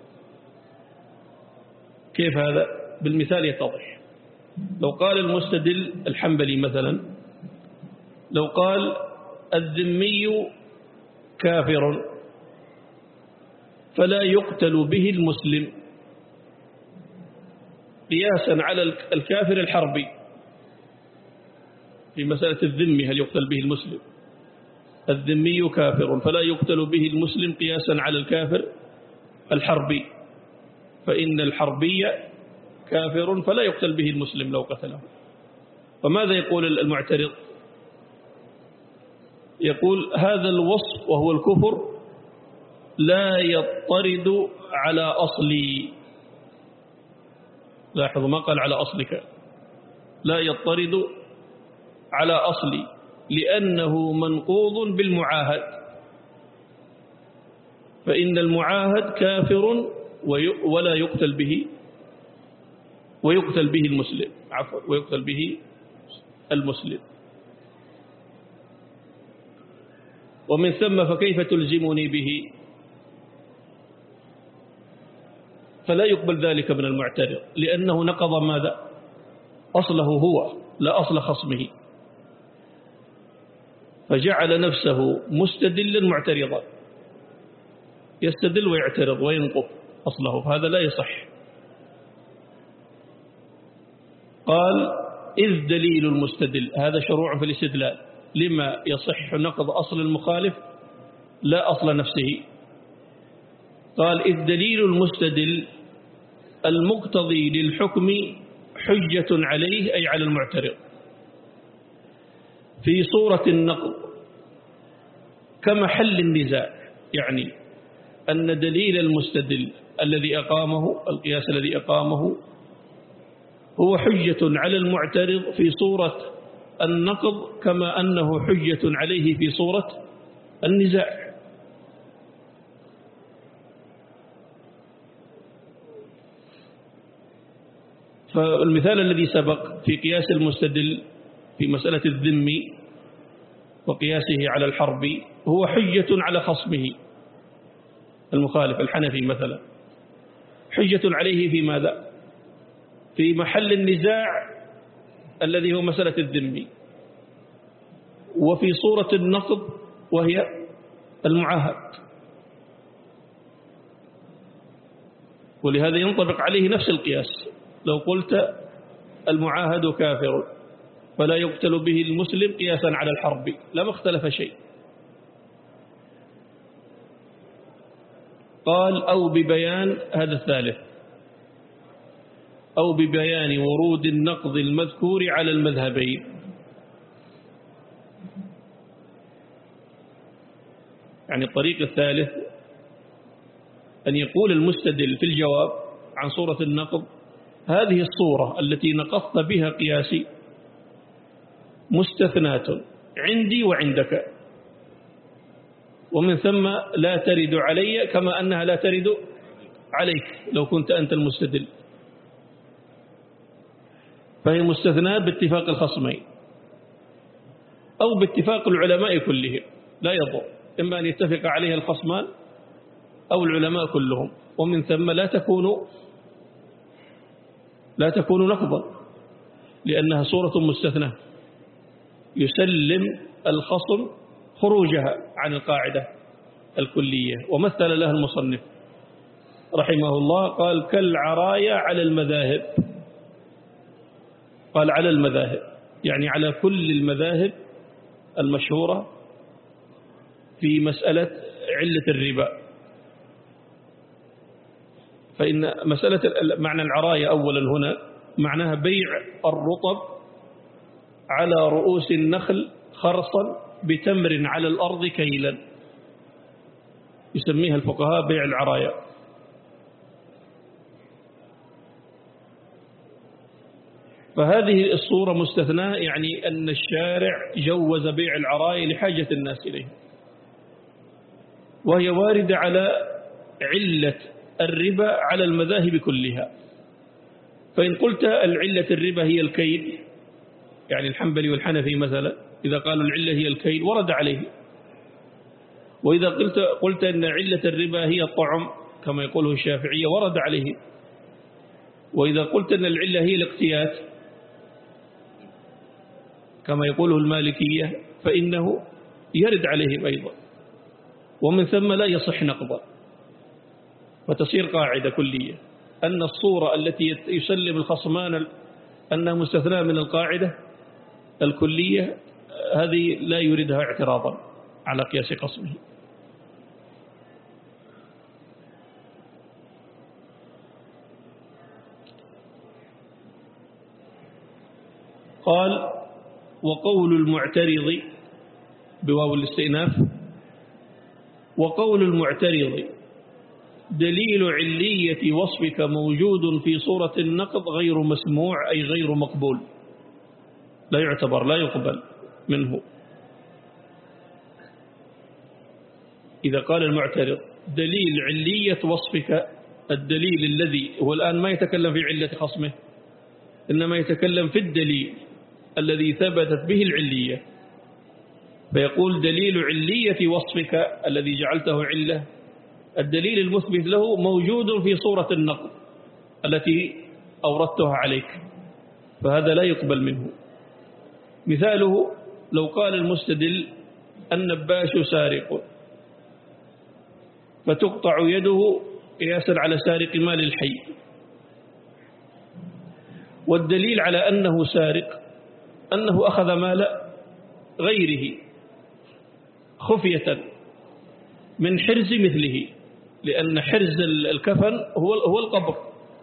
كيف هذا؟ بالمثال يتضح. لو قال المستدل الحنبلي مثلا، لو قال الذمي كافر فلا يقتل به المسلم قياسا على الكافر الحربي في مسألة الذمي هل يقتل به المسلم، الذمي كافر فلا يقتل به المسلم قياسا على الكافر الحربي، فإن الحربي كافر فلا يقتل به المسلم لو قتله. فماذا يقول المعترض؟ يقول هذا الوصف وهو الكفر لا يضطرد على أصلي. لاحظوا ما قال على أصلك، لا يضطرد على أصلي لأنه منقوض بالمعاهد، فإن المعاهد كافر ولا يقتل به ويقتل به المسلم عفوا ويقتل به المسلم. ومن ثم فكيف تلزمني به؟ فلا يقبل ذلك من المعترض لأنه نقض ماذا؟ أصله هو لا أصل خصمه، فجعل نفسه مستدلا معترضا، يستدل ويعترض وينقض أصله، فهذا لا يصح. قال إذ دليل المستدل، هذا شروع في الاستدلال لما يصح نقض أصل المخالف لا أصل نفسه. قال إذ دليل المستدل المقتضي للحكم حجة عليه أي على المعترض في صورة النقض كمحل النزاع، يعني أن دليل المستدل الذي أقامه القياس الذي أقامه هو حجة على المعترض في صورة النقض كما أنه حجة عليه في صورة النزاع. فالمثال الذي سبق في قياس المستدل في مسألة الذمي وقياسه على الحربي هو حجة على خصمه المخالف الحنفي مثلا، حجة عليه في ماذا؟ في محل النزاع الذي هو مسألة الذمي، وفي صورة النقض وهي المعاهد، ولهذا ينطبق عليه نفس القياس. لو قلت المعاهد كافر فلا يقتل به المسلم قياسا على الحرب لما اختلف شيء. قال أو ببيان، هذا الثالث، أو ببيان ورود النقض المذكور على المذهبين. يعني الطريق الثالث أن يقول المستدل في الجواب عن صورة النقض هذه الصورة التي نقضت بها قياسي مستثنات عندي وعندك، ومن ثم لا ترد علي كما أنها لا ترد عليك لو كنت أنت المستدل، فهي مستثنات باتفاق الخصمين أو باتفاق العلماء كلهم، لا يضر، إما أن يتفق عليها الخصمان أو العلماء كلهم، ومن ثم لا تكون لا تكون نقضا لأنها صورة مستثنى يسلم الخصم خروجها عن القاعدة الكلية. ومثل لها المصنف رحمه الله قال كالعرايا على المذاهب، قال على المذاهب يعني على كل المذاهب المشهورة في مسألة علة الربا، فإن مسألة معنى العراية أولا هنا معناها بيع الرطب على رؤوس النخل خرصا بتمر على الأرض كيلا، يسميها الفقهاء بيع العراية. فهذه الصورة مستثناة، يعني أن الشارع جوز بيع العراية لحاجة الناس إليه، وهي واردة على علة الربا على المذاهب كلها. فإن قلت العلة الربا هي الكيل، يعني الحنبلي والحنفي مثلا إذا قالوا العلة هي الكيل ورد عليه. وإذا قلت, قلت أن علة الربا هي الطعم كما يقوله الشافعية ورد عليه. وإذا قلت أن العلة هي الاقتيات كما يقوله المالكية فإنه يرد عليهم أيضا، ومن ثم لا يصح نقضا. فتصير قاعدة كلية أن الصورة التي يسلم الخصمان أنها مستثناة من القاعدة الكلية هذه لا يريدها اعتراضا على قياس قسمه. قال وقول المعترض بواو الاستئناف، وقول المعترض دليل علية وصفك موجود في صورة النقض غير مسموع أي غير مقبول، لا يعتبر لا يقبل منه. إذا قال المعترض دليل علية وصفك، الدليل الذي هو الآن ما يتكلم في علة خصمه إنما يتكلم في الدليل الذي ثبتت به العلية، فيقول دليل علية وصفك الذي جعلته علة، الدليل المثبت له موجود في صورة النقض التي أوردتها عليك، فهذا لا يقبل منه. مثاله لو قال المستدل النباش سارق فتقطع يده قياسا على سارق مال الحي، والدليل على أنه سارق أنه أخذ مال غيره خفية من حرز مثله، لأن حرز الكفن هو هو القبر.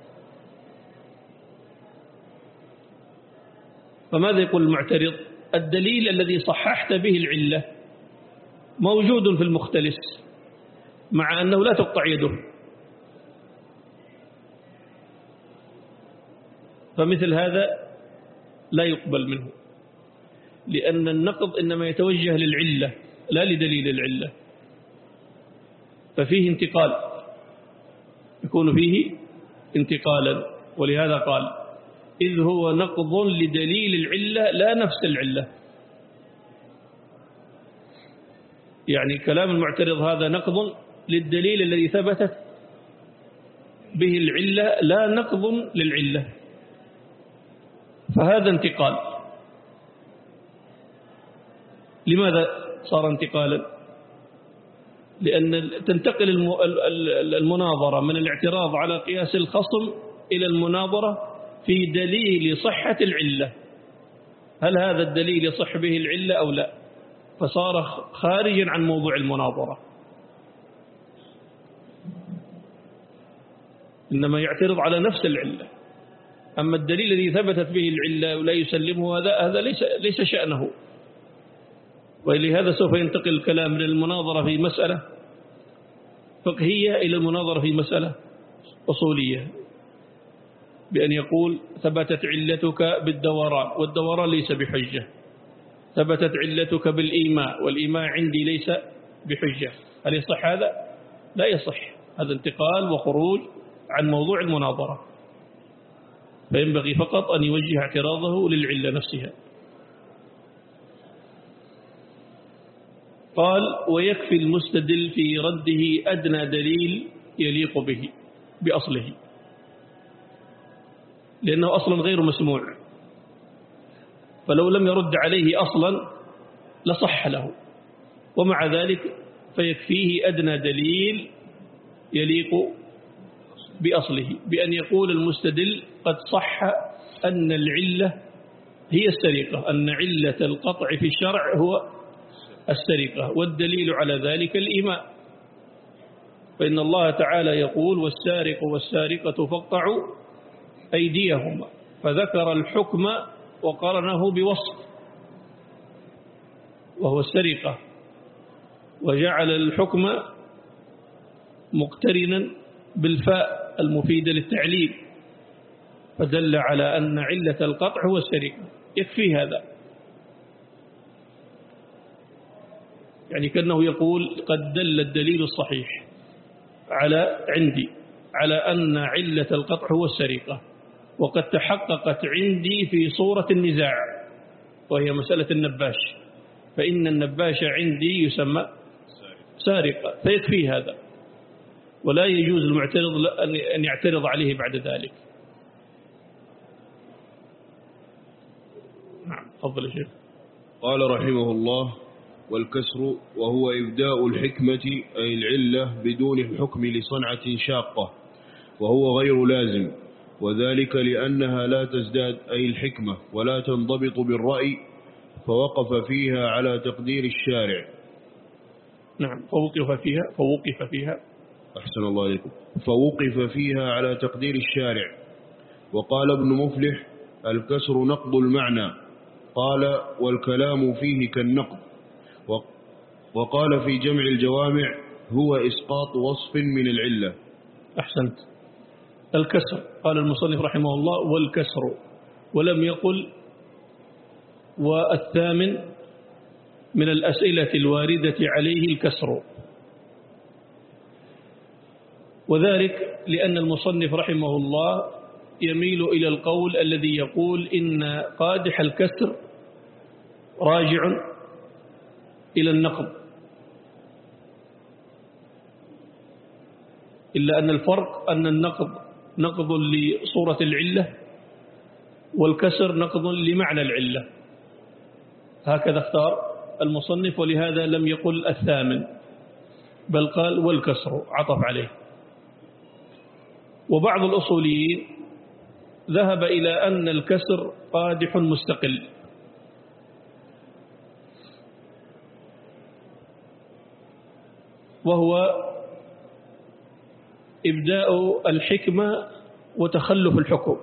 فماذا يقول المعترض؟ الدليل الذي صححت به العلة موجود في المختلس مع أنه لا تقطع يده، فمثل هذا لا يقبل منه، لأن النقض إنما يتوجه للعلة لا لدليل العلة، ففيه انتقال، يكون فيه انتقالا. ولهذا قال إذ هو نقض لدليل العلة لا نفس العلة، يعني كلام المعترض هذا نقض للدليل الذي ثبتت به العلة لا نقض للعلة، فهذا انتقال. لماذا صار انتقالا؟ لأن تنتقل المناظرة من الاعتراض على قياس الخصم إلى المناظرة في دليل صحة العلة، هل هذا الدليل يصح به العلة أو لا، فصار خارجا عن موضوع المناظرة، إنما يعترض على نفس العلة. أما الدليل الذي ثبتت به العلة ولا يسلمه هذا هذا ليس ليس شأنه. ولهذا سوف ينتقل الكلام من المناظرة في مسألة فقهية إلى المناظرة في مسألة أصولية، بأن يقول ثبتت علتك بالدوران والدوران ليس بحجة، ثبتت علتك بالإيماء والإيماء عندي ليس بحجة، هل يصح هذا؟ لا يصح، هذا انتقال وخروج عن موضوع المناظرة، فينبغي فقط أن يوجه اعتراضه للعلة نفسها. قال ويكفي المستدل في رده أدنى دليل يليق به بأصله، لأنه أصلا غير مسموع، فلو لم يرد عليه أصلا لصح له، ومع ذلك فيكفيه أدنى دليل يليق بأصله، بأن يقول المستدل قد صح أن العلة هي السرقة، أن علة القطع في الشرع هو السرقة، والدليل على ذلك الإيماء، فإن الله تعالى يقول والسارق والسارقة فاقطعوا أيديهما، فذكر الحكم وقرنه بوصف وهو السرقة، وجعل الحكم مقترنا بالفاء المفيدة للتعليل، فدل على أن علة القطع هو السرقة. يكفي هذا، يعني كأنه يقول قد دل الدليل الصحيح على عندي على أن علة القطع هو السرقة، وقد تحققت عندي في صورة النزاع وهي مسألة النباش، فإن النباش عندي يسمى سارقة، فيكفي هذا، ولا يجوز المعترض أن يعترض عليه بعد ذلك. نعم، تفضل يا شيخ. قال رحمه الله: والكسر وهو إبداء الحكمة أي العلة بدون الحكم لصنعة شاقة، وهو غير لازم، وذلك لأنها لا تزداد أي الحكمة ولا تنضبط بالرأي، فوقف فيها على تقدير الشارع. نعم، فوقف فيها فوقف فيها أحسن الله عليكم. فوقف فيها على تقدير الشارع. وقال ابن مفلح: الكسر نقض المعنى. قال: والكلام فيه كالنقض. وقال في جمع الجوامع: هو إسقاط وصف من العلة. أحسنت. الكسر قال المصنف رحمه الله: والكسر، ولم يقل والثامن من الأسئلة الواردة عليه الكسر، وذلك لأن المصنف رحمه الله يميل إلى القول الذي يقول إن قادح الكسر راجع إلى النقض، إلا أن الفرق أن النقض نقض لصورة العلة والكسر نقض لمعنى العلة، هكذا اختار المصنف، ولهذا لم يقل الثامن بل قال والكسر، عطف عليه. وبعض الأصوليين ذهب إلى أن الكسر قادح مستقل، وهو إبداء الحكمة وتخلف الحكم،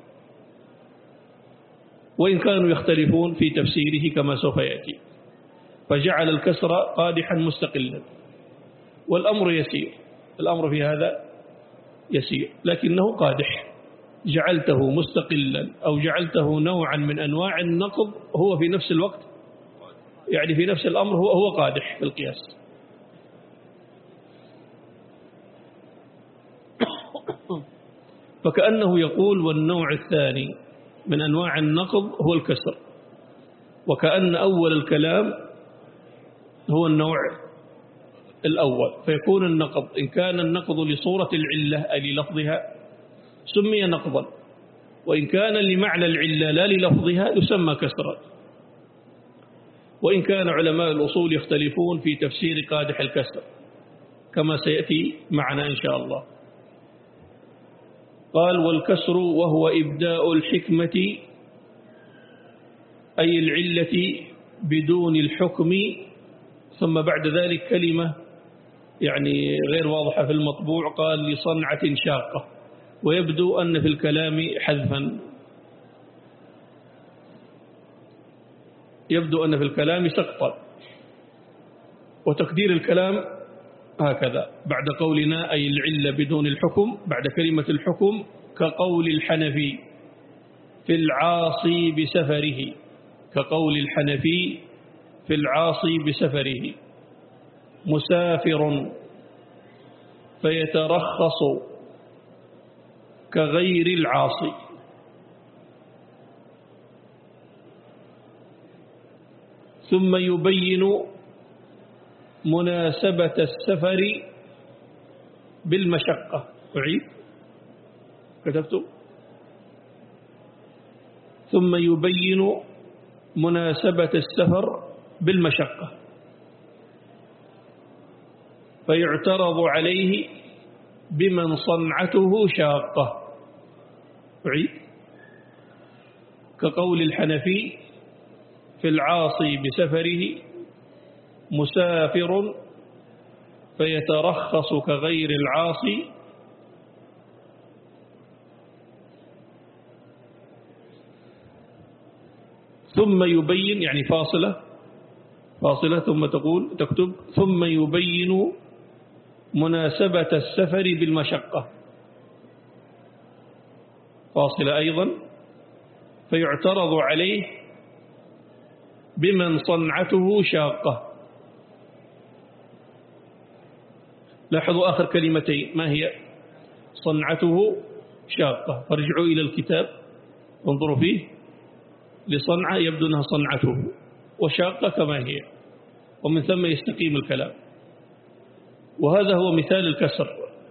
وإن كانوا يختلفون في تفسيره كما سوف يأتي، فجعل الكسر قادحا مستقلا، والأمر يسير، الأمر في هذا يسير، لكنه قادح. جعلته مستقلا أو جعلته نوعا من أنواع النقض، هو في نفس الوقت يعني في نفس الأمر هو هو قادح في القياس. فكأنه يقول والنوع الثاني من أنواع النقض هو الكسر، وكأن أول الكلام هو النوع الأول، فيكون النقض إن كان النقض لصورة العلة أي للفظها سمي نقضا، وإن كان لمعنى العلة لا للفظها يسمى كسرا. وإن كان علماء الأصول يختلفون في تفسير قادح الكسر كما سيأتي معنا إن شاء الله. قال والكسر وهو إبداء الحكمة أي العلة بدون الحكم، ثم بعد ذلك كلمة يعني غير واضحة في المطبوع، قال لصنعة شاقة، ويبدو أن في الكلام حذفا، يبدو أن في الكلام سقطا، وتقدير الكلام هكذا بعد قولنا أي العلة بدون الحكم، بعد كلمة الحكم كقول الحنفي في العاصي بسفره، كقول الحنفي في العاصي بسفره، مسافر فيترخص كغير العاصي. ثم يبين مناسبة السفر بالمشقة. أعيد كتبت ثم يبين مناسبة السفر بالمشقة، فيعترض عليه بمن صنعته شاقة. أعيد كقول الحنفي في العاصي بسفره مسافر فيترخص كغير العاصي ثم يبين، يعني فاصلة فاصلة ثم تقول تكتب ثم يبين مناسبة السفر بالمشقة، فاصلة أيضا، فيعترض عليه بمن صنعته شاقة. لاحظوا آخر كلمتين ما هي؟ صنعته شاقة، فارجعوا إلى الكتاب وانظروا فيه، لصنعة يبدو أنها صنعته، وشاقة كما هي، ومن ثم يستقيم الكلام. وهذا هو مثال الكسر.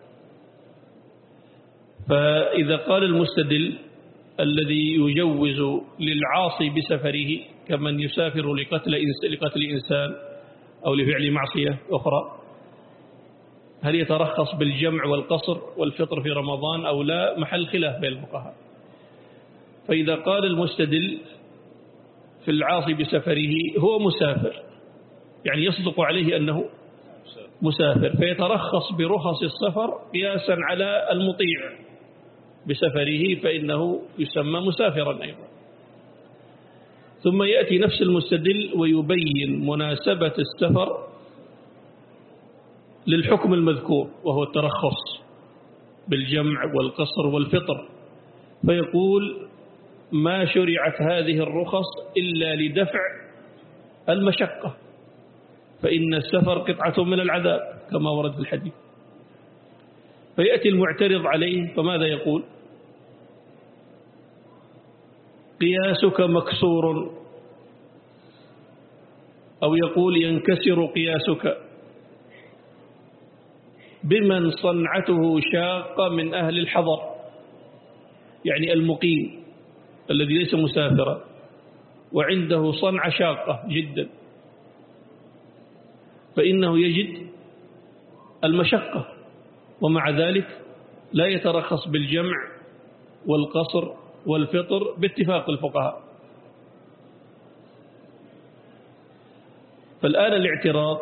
فإذا قال المستدل الذي يجوز للعاصي بسفره كمن يسافر لقتل لقتل إنسان أو لفعل معصية أخرى، هل يترخص بالجمع والقصر والفطر في رمضان أو لا؟ محل خلاف بين الفقهاء. فإذا قال المستدل في العاصي بسفره هو مسافر، يعني يصدق عليه أنه مسافر، فيترخص برخص السفر قياسا على المطيع بسفره، فإنه يسمى مسافرا أيضا. ثم يأتي نفس المستدل ويبين مناسبة السفر للحكم المذكور وهو الترخص بالجمع والقصر والفطر، فيقول ما شرعت هذه الرخص إلا لدفع المشقة، فإن السفر قطعة من العذاب كما ورد في الحديث. فيأتي المعترض عليه فماذا يقول؟ قياسك مكسور، أو يقول ينكسر قياسك بمن صنعته شاقة من أهل الحضر، يعني المقيم الذي ليس مسافرا وعنده صنعة شاقة جدا، فإنه يجد المشقة، ومع ذلك لا يترخص بالجمع والقصر والفطر باتفاق الفقهاء. فالآن الاعتراض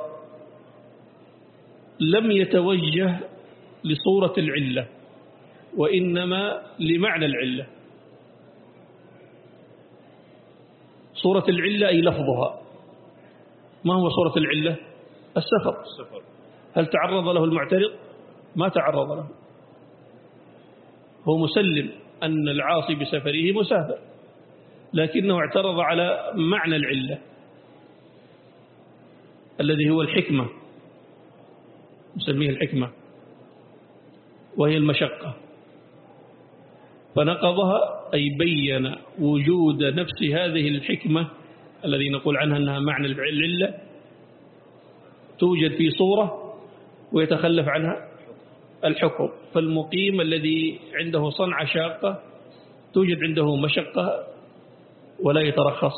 لم يتوجه لصورة العلة وإنما لمعنى العلة. صورة العلة أي لفظها. ما هو صورة العلة؟ السفر. هل تعرض له المعترض؟ ما تعرض له، هو مسلم أن العاصي بسفره مسافر، لكنه اعترض على معنى العلة الذي هو الحكمة، نسميه الحكمة، وهي المشقة، فنقضها أي بين وجود نفس هذه الحكمة الذي نقول عنها أنها معنى العلة توجد في صورة ويتخلف عنها الحكم. فالمقيم الذي عنده صنعة شاقة توجد عنده مشقة ولا يترخص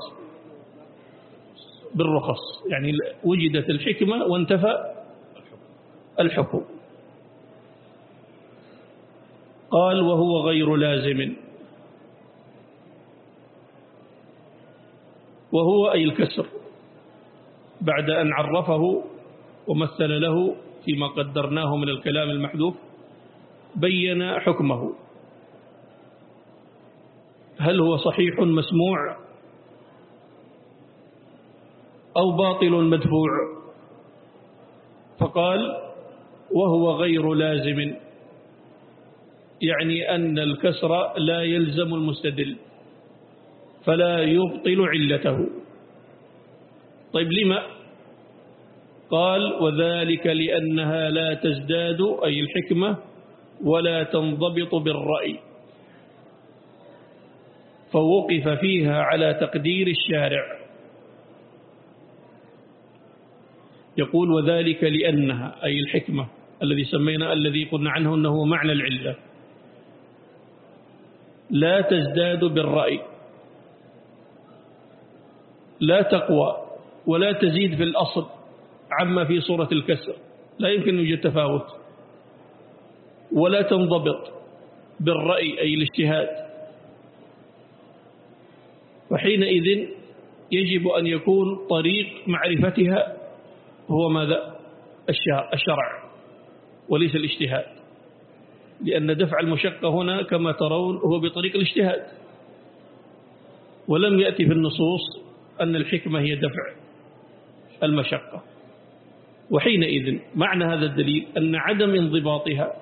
بالرخص، يعني وجدت الحكمة وانتفى الحكم. قال وهو غير لازم، وهو أي الكسر، بعد أن عرفه ومثل له فيما قدرناه من الكلام المحذوف بين حكمه. هل هو صحيح مسموع أو باطل مدفوع؟ فقال وهو غير لازم، يعني أن الكسر لا يلزم المستدل فلا يبطل علته. طيب لما؟ قال وذلك لأنها لا تزداد أي الحكمة ولا تنضبط بالرأي، فوقف فيها على تقدير الشارع. يقول وذلك لأنها أي الحكمة الذي سمينا الذي قلنا عنه أنه معنى العلة لا تزداد بالرأي، لا تقوى ولا تزيد في الأصل عما في صورة الكسر، لا يمكن يوجد تفاوت، ولا تنضبط بالرأي أي الاجتهاد، وحينئذ يجب أن يكون طريق معرفتها هو ماذا؟ الشرع وليس الاجتهاد، لأن دفع المشقة هنا كما ترون هو بطريق الاجتهاد، ولم يأتي في النصوص أن الحكمة هي دفع المشقة. وحينئذ معنى هذا الدليل أن عدم انضباطها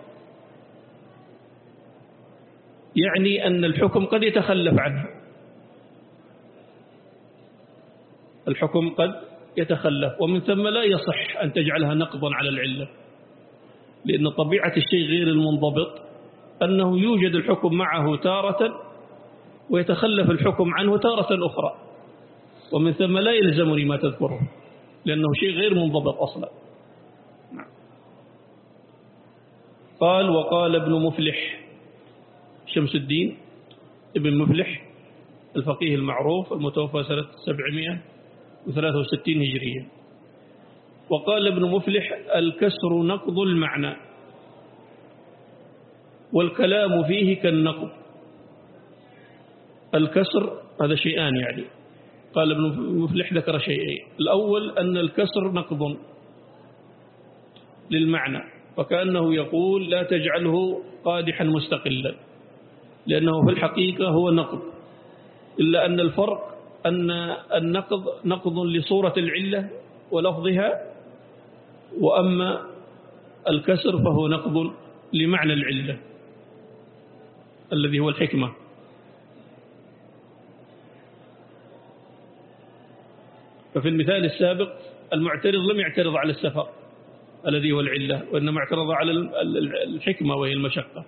يعني أن الحكم قد يتخلف عنها، الحكم قد يتخلف، ومن ثم لا يصح أن تجعلها نقضا على العلة، لأن طبيعة الشيء غير المنضبط أنه يوجد الحكم معه تارة ويتخلف الحكم عنه تارة أخرى، ومن ثم لا يلزمني ما تذكره لأنه شيء غير منضبط أصلا. قال وقال ابن مفلح، شمس الدين ابن مفلح الفقيه المعروف المتوفى سنة سبعمائة وثلاثة وستين هجرية، وقال ابن مفلح الكسر نقض المعنى والكلام فيه كالنقض. الكسر هذا شيئان يعني، قال ابن مفلح ذكر شيئين، الأول أن الكسر نقض للمعنى، فكأنه يقول لا تجعله قادحا مستقلا، لأنه في الحقيقة هو نقض، إلا أن الفرق أن النقض نقض لصورة العلة ولفظها، وأما الكسر فهو نقض لمعنى العلة الذي هو الحكمة. ففي المثال السابق المعترض لم يعترض على السفر الذي هو العلة، وإنما اعترض على الحكمة وهي المشقة،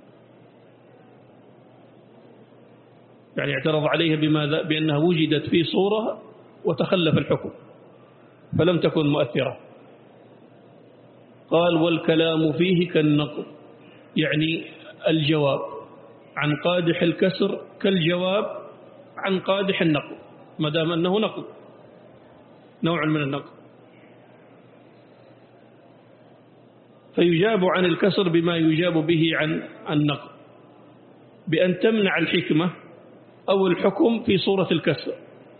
يعني اعترض عليها بماذا؟ بأنها وجدت في صورة وتخلف الحكم فلم تكن مؤثرة. قال والكلام فيه كالنقض، يعني الجواب عن قادح الكسر كالجواب عن قادح النقض، ما دام أنه نقض نوع من النقض، فيجاب عن الكسر بما يجاب به عن النقض، بأن تمنع الحكمة أو الحكم في صورة الكسر،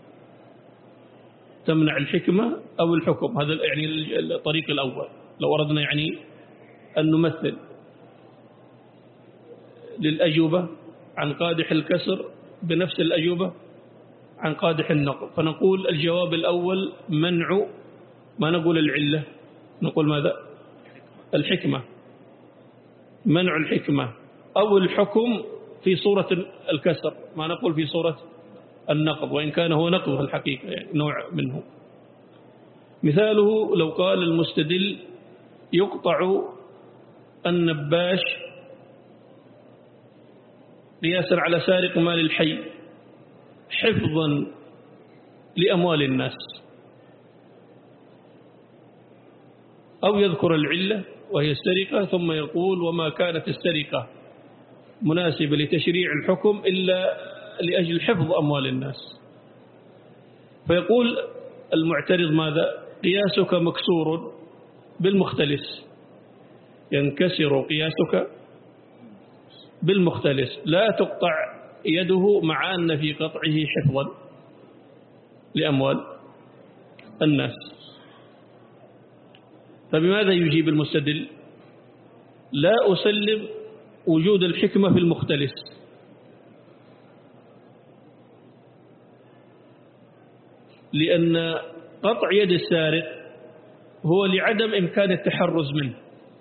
تمنع الحكمة أو الحكم، هذا يعني الطريق الأول. لو أردنا يعني أن نمثل للأجوبة عن قادح الكسر بنفس الأجوبة عن قادح النقض، فنقول الجواب الأول منع، ما نقول العلة، نقول ماذا؟ الحكمة، منع الحكمة أو الحكم في صورة الكسر، ما نقول في صورة النقض، وإن كان هو نقض في الحقيقة يعني نوع منه. مثاله لو قال المستدل يقطع النباش قياسا على سارق مال الحي حفظا لأموال الناس، أو يذكر العلة وهي السرقة ثم يقول وما كانت السرقة مناسبة لتشريع الحكم إلا لأجل حفظ أموال الناس، فيقول المعترض ماذا؟ قياسك مكسور بالمختلس، ينكسر قياسك بالمختلس، لا تقطع يده مع أن في قطعه حفظا لأموال الناس. فبماذا يجيب المستدل؟ لا أسلم وجود الحكمة في المختلس، لأن قطع يد السارق هو لعدم إمكان التحرز منه،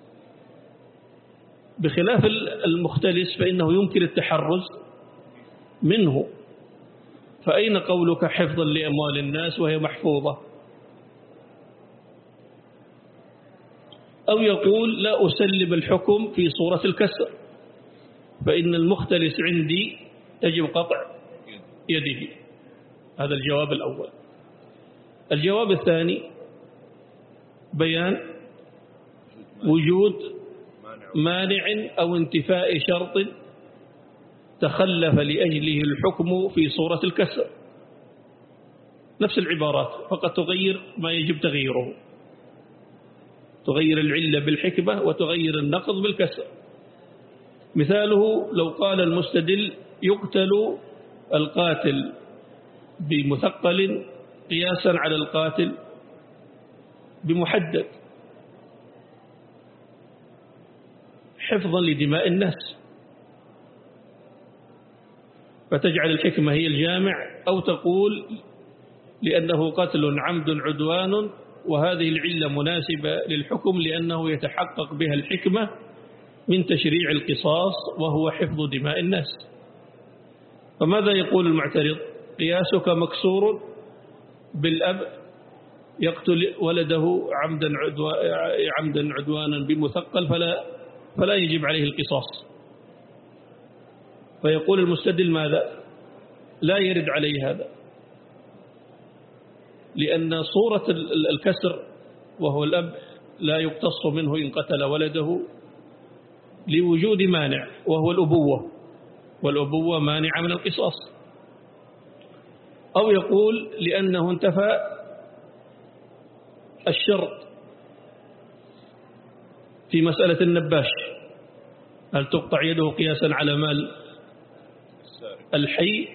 بخلاف المختلس فإنه يمكن التحرز منه، فأين قولك حفظا لأموال الناس وهي محفوظة؟ أو يقول لا أسلم الحكم في صورة الكسر، فإن المختلس عندي تجب قطع يده. هذا الجواب الأول. الجواب الثاني بيان وجود مانع أو انتفاء شرط تخلف لأجله الحكم في صورة الكسر، نفس العبارات فقط تغير ما يجب تغييره، تغير العلة بالحكمة وتغير النقض بالكسر. مثاله لو قال المستدل يقتل القاتل بمثقل قياسا على القاتل بمحدد، حفظا لدماء الناس، فتجعل الحكمة هي الجامع، أو تقول لأنه قتل عمد عدوان وهذه العلة مناسبة للحكم لأنه يتحقق بها الحكمة من تشريع القصاص وهو حفظ دماء الناس. فماذا يقول المعترض؟ قياسك مكسور بالأب يقتل ولده عمدا عمدا عدوانا بمثقل فلا فلا يجب عليه القصاص. فيقول المستدل ماذا؟ لا يرد عليه هذا، لأن صورة الكسر وهو الأب لا يقتص منه إن قتل ولده لوجود مانع وهو الأبوة، والأبوة مانعة من القصاص. أو يقول لأنه انتفى الشرط في مسألة النباش، هل تقطع يده قياسا على مال الحي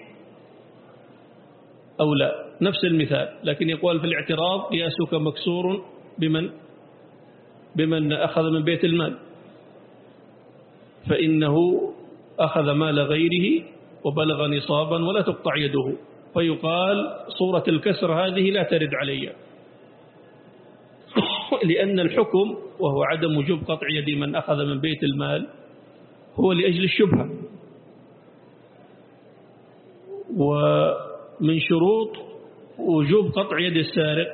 أو لا، نفس المثال. لكن يقول في الاعتراض قياسك مكسور بمن بمن أخذ من بيت المال، فإنه أخذ مال غيره وبلغ نصابا ولا تقطع يده، فيقال صورة الكسر هذه لا ترد علي، لأن الحكم وهو عدم وجوب قطع يد من أخذ من بيت المال هو لأجل الشبهة. ومن شروط وجوب قطع يد السارق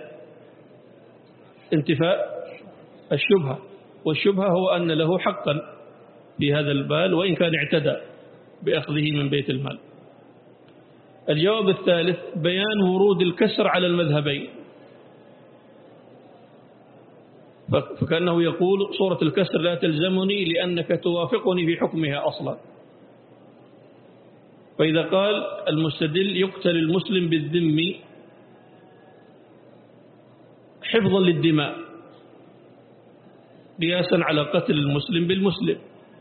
انتفاء الشبهة، والشبهة هو أن له حقا في هذا المال وإن كان اعتدى بأخذه من بيت المال. الجواب الثالث بيان ورود الكسر على المذهبين، فكأنه يقول صورة الكسر لا تلزمني لأنك توافقني في حكمها أصلا. فإذا قال المستدل يقتل المسلم بالذم حفظا للدماء قياسا على قتل المسلم بالمسلم،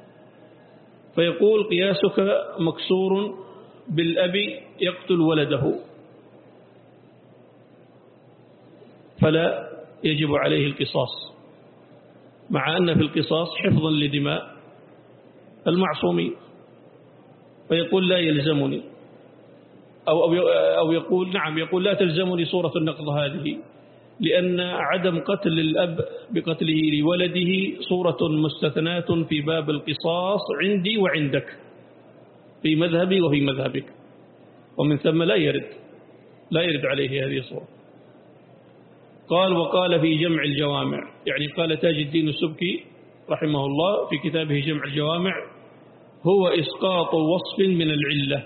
فيقول قياسك مكسور بالأب يقتل ولده فلا يجب عليه القصاص، مع أن في القصاص حفظا لدماء المعصومين. فيقول لا يلزمني، أو, أو, أو يقول نعم يقول لا تلزمني صورة النقض هذه، لأن عدم قتل الأب بقتله لولده صورة مستثناة في باب القصاص عندي وعندك، في مذهبي وفي مذهبك، ومن ثم لا يرد لا يرد عليه هذه الصورة. قال وقال في جمع الجوامع، يعني قال تاج الدين السبكي رحمه الله في كتابه جمع الجوامع هو إسقاط وصف من العلة،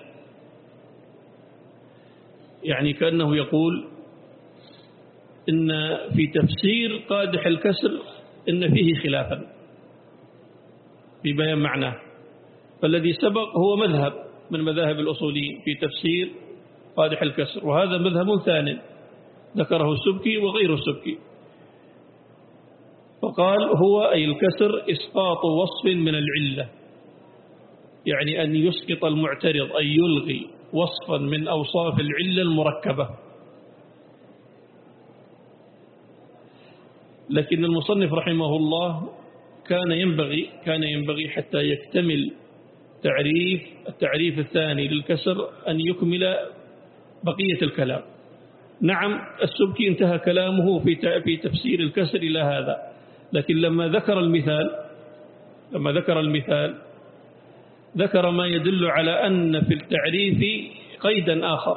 يعني كأنه يقول إن في تفسير قادح الكسر إن فيه خلافا في بيان معناه، فالذي سبق هو مذهب من مذاهب الأصوليين في تفسير قادح الكسر، وهذا مذهب ثاني ذكره السبكي وغير السبكي. فقال هو أي الكسر إسقاط وصف من العلة، يعني أن يسقط المعترض أن يلغي وصفا من أوصاف العلة المركبة. لكن المصنف رحمه الله كان ينبغي كان ينبغي حتى يكتمل تعريف التعريف الثاني للكسر أن يكمل بقية الكلام. نعم السبكي انتهى كلامه في في تفسير الكسر إلى هذا، لكن لما ذكر المثال لما ذكر المثال ذكر ما يدل على أن في التعريف قيدا آخر،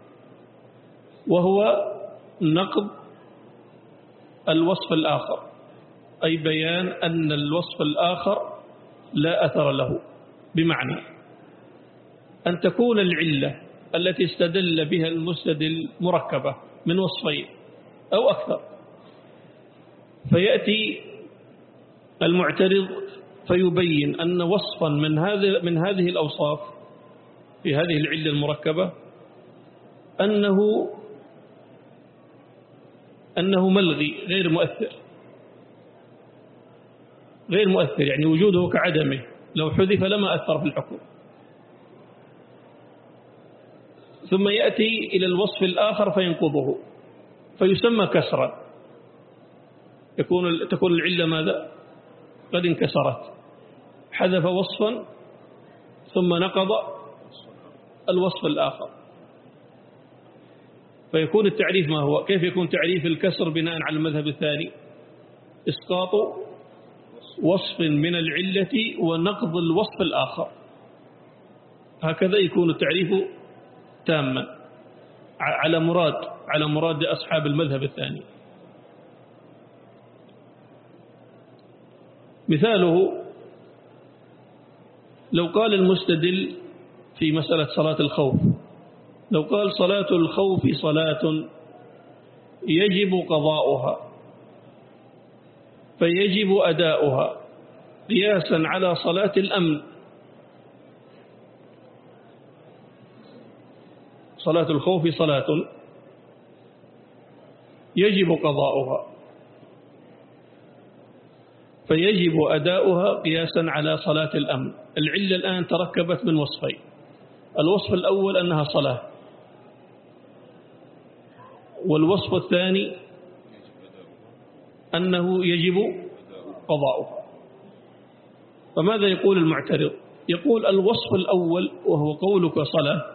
وهو نقض الوصف الآخر، أي بيان أن الوصف الآخر لا أثر له، بمعنى أن تكون العلة التي استدل بها المستدل مركبة من وصفين أو أكثر، فيأتي المعترض فيبين أن وصفا من هذه من هذه الأوصاف في هذه العلة المركبة أنه أنه ملغي غير مؤثر غير مؤثر يعني وجوده كعدمه، لو حذف لما أثر في الحكم. ثم يأتي إلى الوصف الآخر فينقضه فيسمى كسرا، يكون تكون العلة ماذا؟ قد انكسرت حذف وصفا ثم نقض الوصف الآخر، فيكون التعريف ما هو؟ كيف يكون تعريف الكسر بناء على المذهب الثاني؟ إسقاط وصف من العلة ونقض الوصف الآخر، هكذا يكون التعريف تاما على مراد على مراد أصحاب المذهب الثاني. مثاله لو قال المستدل في مسألة صلاة الخوف، لو قال صلاة الخوف صلاة يجب قضاؤها فيجب أداؤها قياسا على صلاة الأمن. صلاة الخوف صلاة يجب قضاؤها فيجب أداؤها قياسا على صلاة الأمن. العلة الآن تركبت من وصفين، الوصف الأول أنها صلاة، والوصف الثاني أنه يجب قضاؤها. فماذا يقول المعترض؟ يقول الوصف الأول وهو قولك صلاة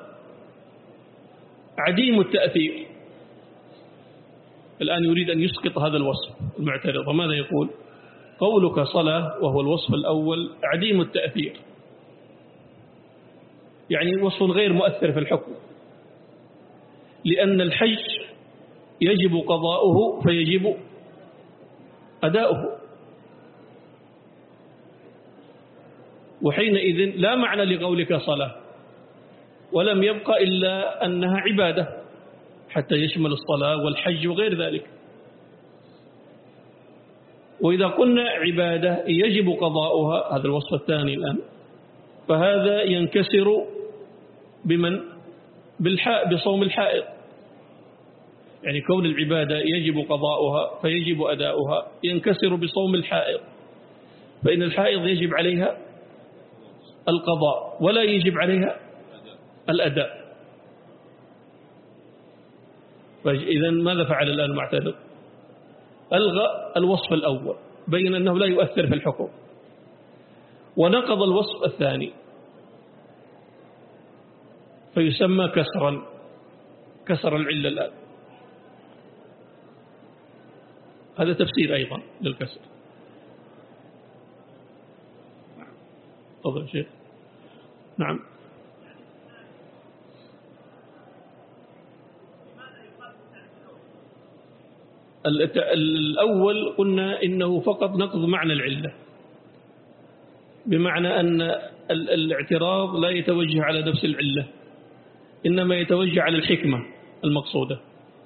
عديم التأثير. الآن يريد أن يسقط هذا الوصف المعترض، وماذا يقول؟ قولك صلاة وهو الوصف الأول عديم التأثير، يعني وصف غير مؤثر في الحكم، لأن الحج يجب قضاؤه فيجب أداؤه، وحينئذ لا معنى لقولك صلاة، ولم يبقى إلا أنها عبادة حتى يشمل الصلاة والحج وغير ذلك. وإذا قلنا عبادة يجب قضاؤها، هذا الوصف الثاني الآن، فهذا ينكسر بمن؟ بالحاء بصوم الحائض، يعني كون العبادة يجب قضاؤها فيجب أداؤها ينكسر بصوم الحائض، فإن الحائض يجب عليها القضاء ولا يجب عليها الأداء. فإذا ماذا فعل الآن المعترض؟ ألغى الوصف الأول، بين أنه لا يؤثر في الحكم، ونقض الوصف الثاني فيسمى كسرا، كسر العلة الآن. هذا تفسير أيضا للكسر. تفضل شيخ. نعم. الأول قلنا إنه فقط نقض معنى العلة، بمعنى أن الاعتراض لا يتوجه على نفس العلة، إنما يتوجه على الحكمة المقصودة.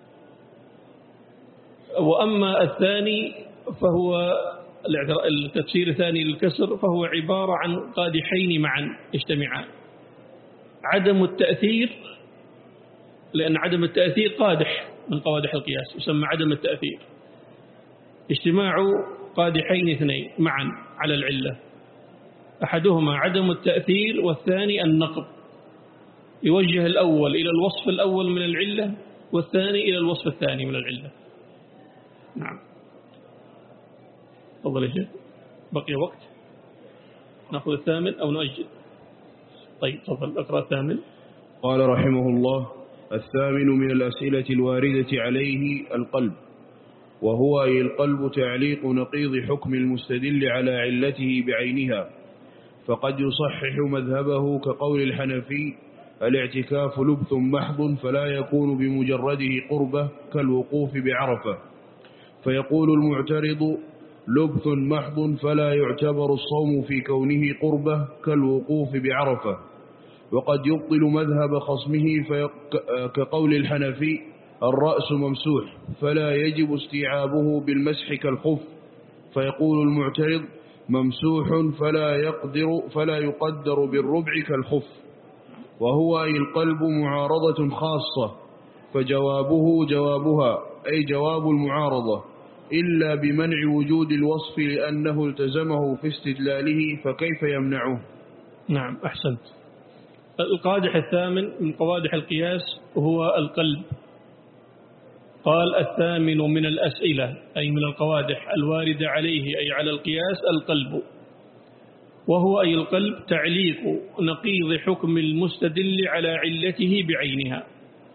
وأما الثاني فهو التفسير الثاني للكسر، فهو عبارة عن قادحين معا يجتمعان. عدم التأثير، لأن عدم التأثير قادح من قوادح القياس، يسمى عدم التأثير. اجتماع قادحين اثنين معا على العلة، أحدهما عدم التأثير والثاني النقض، يوجه الأول إلى الوصف الأول من العلة والثاني إلى الوصف الثاني من العلة. نعم. تفضل يا شيخ، بقي وقت، نأخذ الثامن أو نؤجل؟ طيب تفضل اقرأ الثامن. قال رحمه الله: الثامن من الأسئلة الواردة عليه القلب، وهو أي القلب تعليق نقيض حكم المستدل على علته بعينها، فقد يصحح مذهبه كقول الحنفي: الاعتكاف لبث محض فلا يكون بمجرده قربة كالوقوف بعرفة، فيقول المعترض: لبث محض فلا يعتبر الصوم في كونه قربة كالوقوف بعرفة. وقد يبطل مذهب خصمه كقول الحنفي: الرأس ممسوح فلا يجب استيعابه بالمسح كالخف، فيقول المعترض: ممسوح فلا يقدر فلا يقدر بالربع كالخف. وهو أي القلب معارضة خاصة، فجوابه جوابها أي جواب المعارضة، إلا بمنع وجود الوصف لأنه التزمه في استدلاله، فكيف يمنعه؟ نعم أحسنت. القادح الثامن من قوادح القياس هو القلب. قال الثامن من الأسئلة أي من القوادح الواردة عليه أي على القياس القلب. وهو أي القلب تعليق نقيض حكم المستدل على علته بعينها.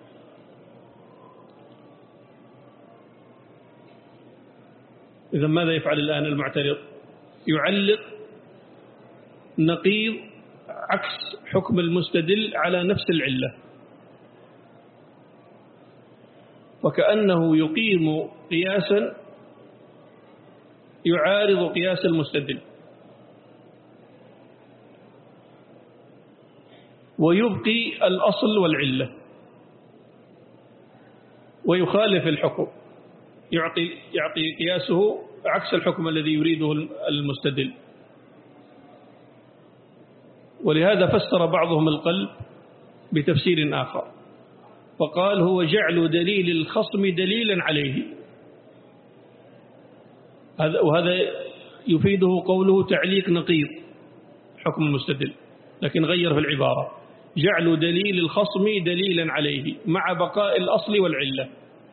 إذا ماذا يفعل الآن المعترض؟ يعلق نقيض عكس حكم المستدل على نفس العلة، وكأنه يقيم قياسا يعارض قياس المستدل، ويبقي الأصل والعلة ويخالف الحكم، يعطي يعطي قياسه عكس الحكم الذي يريده المستدل. ولهذا فسر بعضهم القلب بتفسير آخر، فقال هو جعل دليل الخصم دليلا عليه، وهذا يفيده قوله تعليق نقيض حكم المستدل، لكن غير في العبارة، جعل دليل الخصم دليلا عليه مع بقاء الأصل والعلة.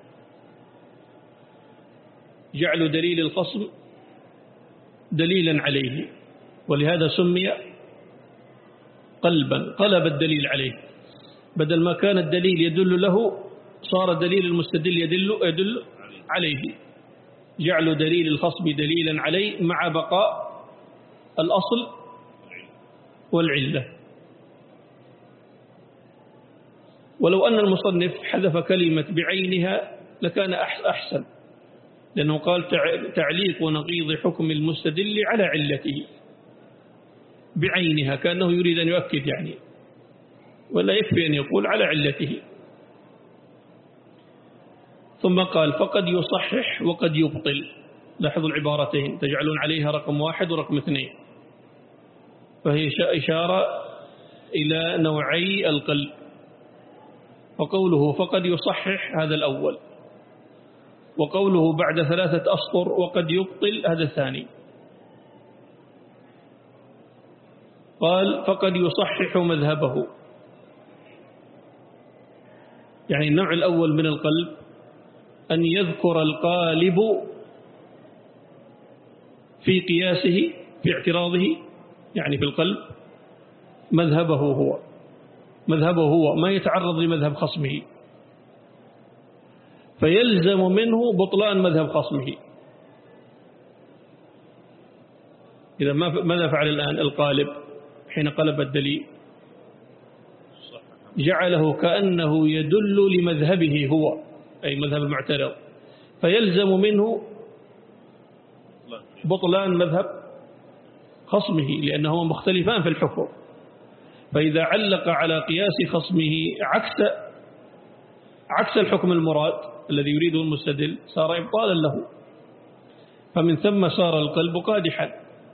جعل دليل الخصم دليلا عليه، ولهذا سمي قلبا، قلب الدليل عليه، بدل ما كان الدليل يدل له صار دليل المستدل يدل, يدل عليه. جعل دليل الخصم دليلا عليه مع بقاء الأصل والعلة. ولو أن المصنف حذف كلمة بعينها لكان أحسن، لأنه قال تعليق نقيض حكم المستدل على علته بعينها، كأنه يريد أن يؤكد يعني، ولا يكفي أن يقول على علته. ثم قال فقد يصحح وقد يبطل. لاحظوا العبارتين تجعلون عليها رقم واحد ورقم اثنين، فهي إشارة إلى نوعي القلب. وقوله فقد يصحح هذا الأول، وقوله بعد ثلاثة أسطر وقد يبطل هذا الثاني. قال فقد يصحح مذهبه، يعني النوع الأول من القلب أن يذكر القالب في قياسه في اعتراضه، يعني في القلب مذهبه هو مذهبه هو ما يتعرض لمذهب خصمه، فيلزم منه بطلان مذهب خصمه. إذا ماذا فعل الآن القالب حين قلب الدليل؟ جعله كأنه يدل لمذهبه هو، أي مذهب المعترض، فيلزم منه بطلان مذهب خصمه، لأنهما مختلفان في الحكم. فإذا علق على قياس خصمه عكس عكس الحكم المراد الذي يريده المستدل صار إبطالا له، فمن ثم صار القلب قادحا.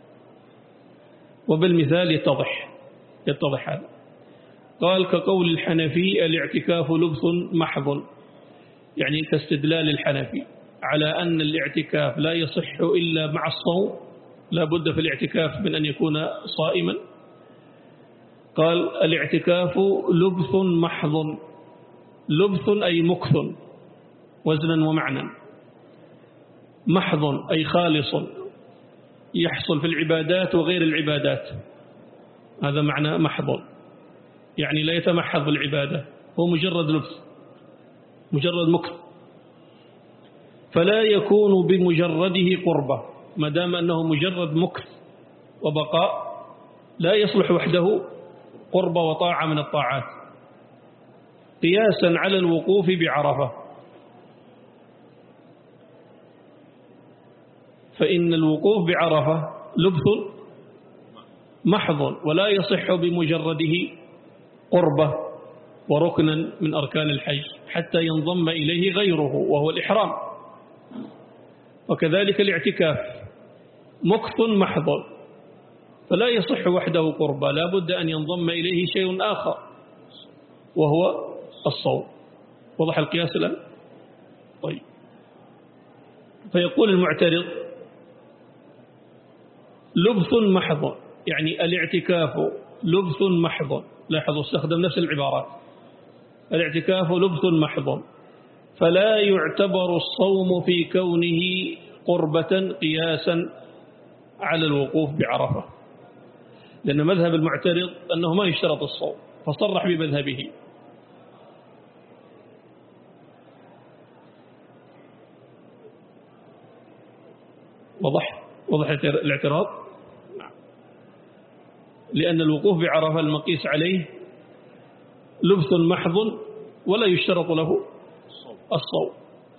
وبالمثال يتضح يتضح هذا. قال كقول الحنفي الاعتكاف لبث محض، يعني كاستدلال الحنفي على أن الاعتكاف لا يصح إلا مع الصوم، لا بد في الاعتكاف من أن يكون صائما. قال الاعتكاف لبث محض، لبث أي مكث وزنا ومعنى، محض أي خالص يحصل في العبادات وغير العبادات، هذا معنى محض، يعني لا يتمحض بالعبادة، هو مجرد لبث مجرد مكث، فلا يكون بمجرده قربة، ما دام أنه مجرد مكث وبقاء لا يصلح وحده قربة وطاعة من الطاعات، قياسا على الوقوف بعرفة. فإن الوقوف بعرفة لبث محض ولا يصح بمجرده قربة وركنا من أركان الحج حتى ينضم إليه غيره وهو الإحرام. وكذلك الاعتكاف مكث محض فلا يصح وحده قربة، لا بد أن ينضم إليه شيء آخر وهو الصوم. وضح القياس الآن؟ طيب، فيقول المعترض لبث محض، يعني الاعتكاف لبث محض. لاحظوا استخدم نفس العبارات، الاعتكاف لبث محض، فلا يعتبر الصوم في كونه قربة قياسا على الوقوف بعرفة. لأن مذهب المعترض أنه ما يشترط الصوم، فصرح بمذهبه. وضح وضح الاعتراض. لأن الوقوف بعرفة المقيس عليه لبث محض ولا يشترط له الصوم.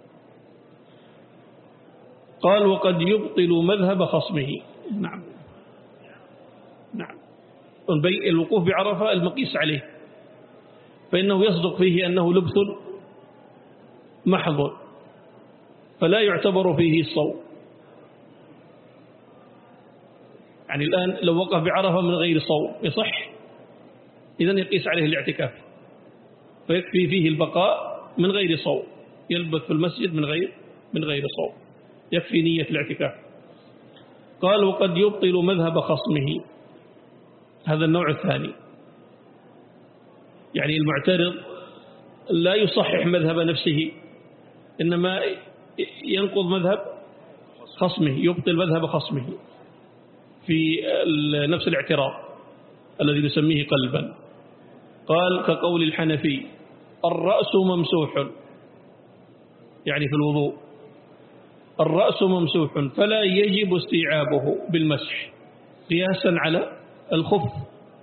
قال وقد يبطل مذهب خصمه. نعم نعم الوقوف بعرفة المقيس عليه فإنه يصدق فيه أنه لبث محض فلا يعتبر فيه الصوم. يعني الآن لو وقف بعرفة من غير صوم يصح، إذن يقيس عليه الاعتكاف فيكفي فيه البقاء من غير صوم، يلبث في المسجد من غير من غير صوم، يكفي نية الاعتكاف. قال وقد يبطل مذهب خصمه، هذا النوع الثاني. يعني المعترض لا يصحح مذهب نفسه، إنما ينقض مذهب خصمه، يبطل مذهب خصمه في نفس الاعتراض الذي نسميه قلبا. قال كقول الحنفي الرأس ممسوح، يعني في الوضوء الرأس ممسوح فلا يجب استيعابه بالمسح قياسا على الخف،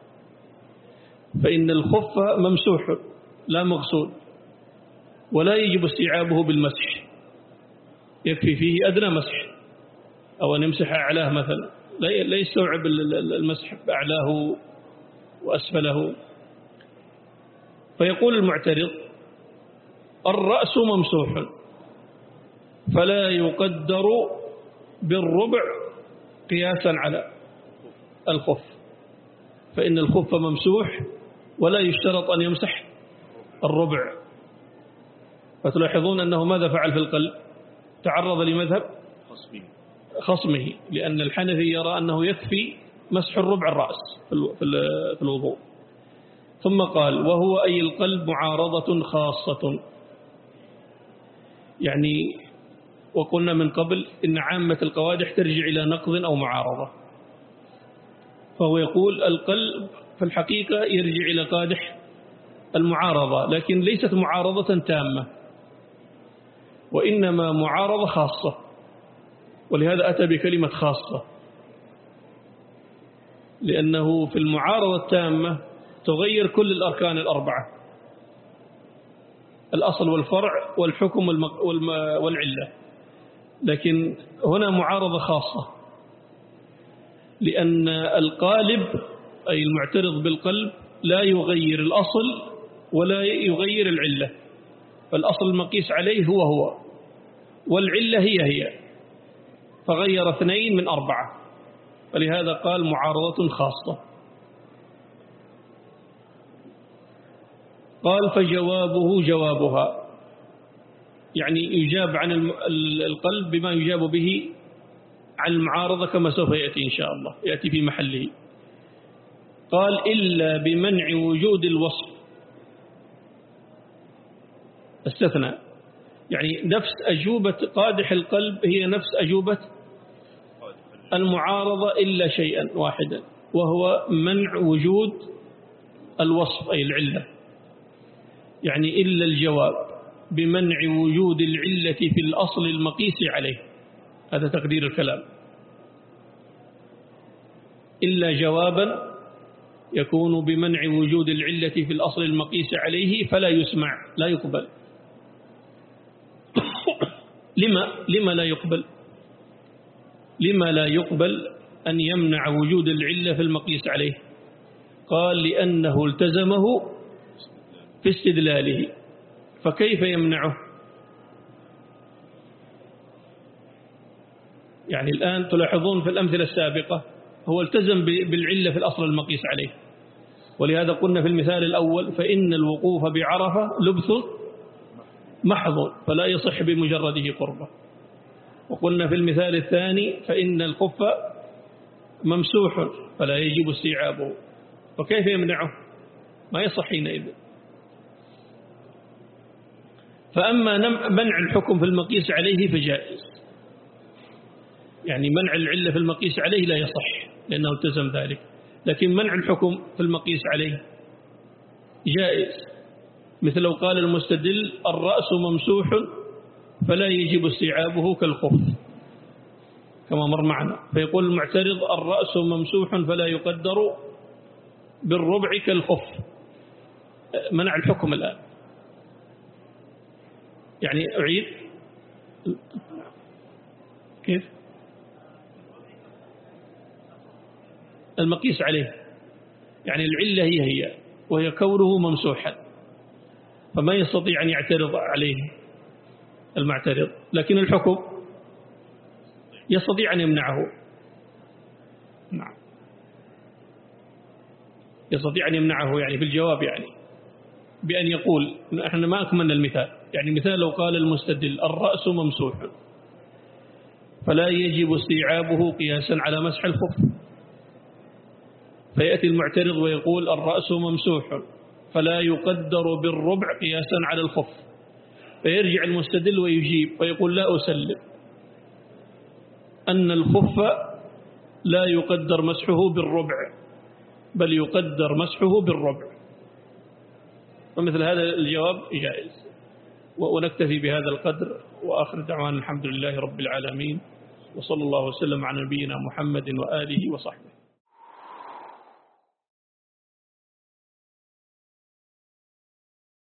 فإن الخف ممسوح لا مغسول ولا يجب استيعابه بالمسح، يكفي فيه أدنى مسح أو أن يمسح أعلاه مثلا، لا يستوعب المسح بأعلاه وأسفله. فيقول المعترض الرأس ممسوح فلا يقدر بالربع قياسا على الخف، فإن الخف ممسوح ولا يشترط أن يمسح الربع. فتلاحظون أنه ماذا فعل في القلب؟ تعرض لمذهب خصمه، لأن الحنفي يرى أنه يكفي مسح الربع الرأس في الوضوء. ثم قال وهو أي القلب معارضة خاصة، يعني وقلنا من قبل إن عامة القوادح ترجع إلى نقض أو معارضة، فهو يقول القلب في الحقيقة يرجع إلى قادح المعارضة، لكن ليست معارضة تامة وإنما معارضة خاصة، ولهذا أتى بكلمة خاصة، لأنه في المعارضة التامة تغير كل الأركان الأربعة، الأصل والفرع والحكم والعلة، لكن هنا معارضة خاصة لأن القالب أي المعترض بالقلب لا يغير الأصل ولا يغير العلة، فالأصل المقيس عليه هو هو والعلة هي هي، فغير اثنين من أربعة، فلهذا قال معارضة خاصة. قال فجوابه جوابها، يعني يجاب عن القلب بما يجاب به عن المعارضة كما سوف يأتي إن شاء الله، يأتي في محله. قال إلا بمنع وجود الوصف، استثنى، يعني نفس أجوبة قادح القلب هي نفس أجوبة المعارضة إلا شيئا واحدا، وهو منع وجود الوصف أي العلة، يعني إلا الجواب بمنع وجود العلة في الأصل المقيس عليه، هذا تقدير الكلام. إلا جوابا يكون بمنع وجود العلة في الأصل المقيس عليه فلا يسمع، لا يقبل. لما لما لا يقبل؟ لما لا يقبل أن يمنع وجود العلة في المقيس عليه؟ قال لأنه التزمه في استدلاله، فكيف يمنعه؟ يعني الآن تلاحظون في الأمثلة السابقة هو التزم بالعلة في الأصل المقيس عليه، ولهذا قلنا في المثال الأول فإن الوقوف بعرفة لبث محض فلا يصح بمجرده قربة، وقلنا في المثال الثاني فإن الخف ممسوح فلا يجب استيعابه، فكيف يمنعه؟ ما يصح حينئذ. فأما منع الحكم في المقيس عليه فجائز، يعني منع العلة في المقيس عليه لا يصح لأنه التزم ذلك، لكن منع الحكم في المقيس عليه جائز، مثل لو قال المستدل الرأس ممسوح فلا يجب استيعابه كالخف كما مر معنا، فيقول المعترض الرأس ممسوح فلا يقدر بالربع كالخف، منع الحكم الآن. يعني أعيد كيف المقيس عليه، يعني العلة هي هي وهي كونه ممسوحا، فما يستطيع أن يعترض عليه المعترض، لكن الحكم يستطيع أن يمنعه. نعم يستطيع أن يمنعه يعني في الجواب، يعني بأن يقول نحن ما أكملنا المثال، يعني مثال لو قال المستدل الرأس ممسوح فلا يجب استيعابه قياسا على مسح الخف، فيأتي المعترض ويقول الرأس ممسوح فلا يقدر بالربع قياسا على الخف، فيرجع المستدل ويجيب ويقول لا أسلم أن الخف لا يقدر مسحه بالربع بل يقدر مسحه بالربع، ومثل هذا الجواب جائز. ونكتفي بهذا القدر، وآخر دعوانا الحمد لله رب العالمين، وصلى الله وسلم على نبينا محمد وآله وصحبه.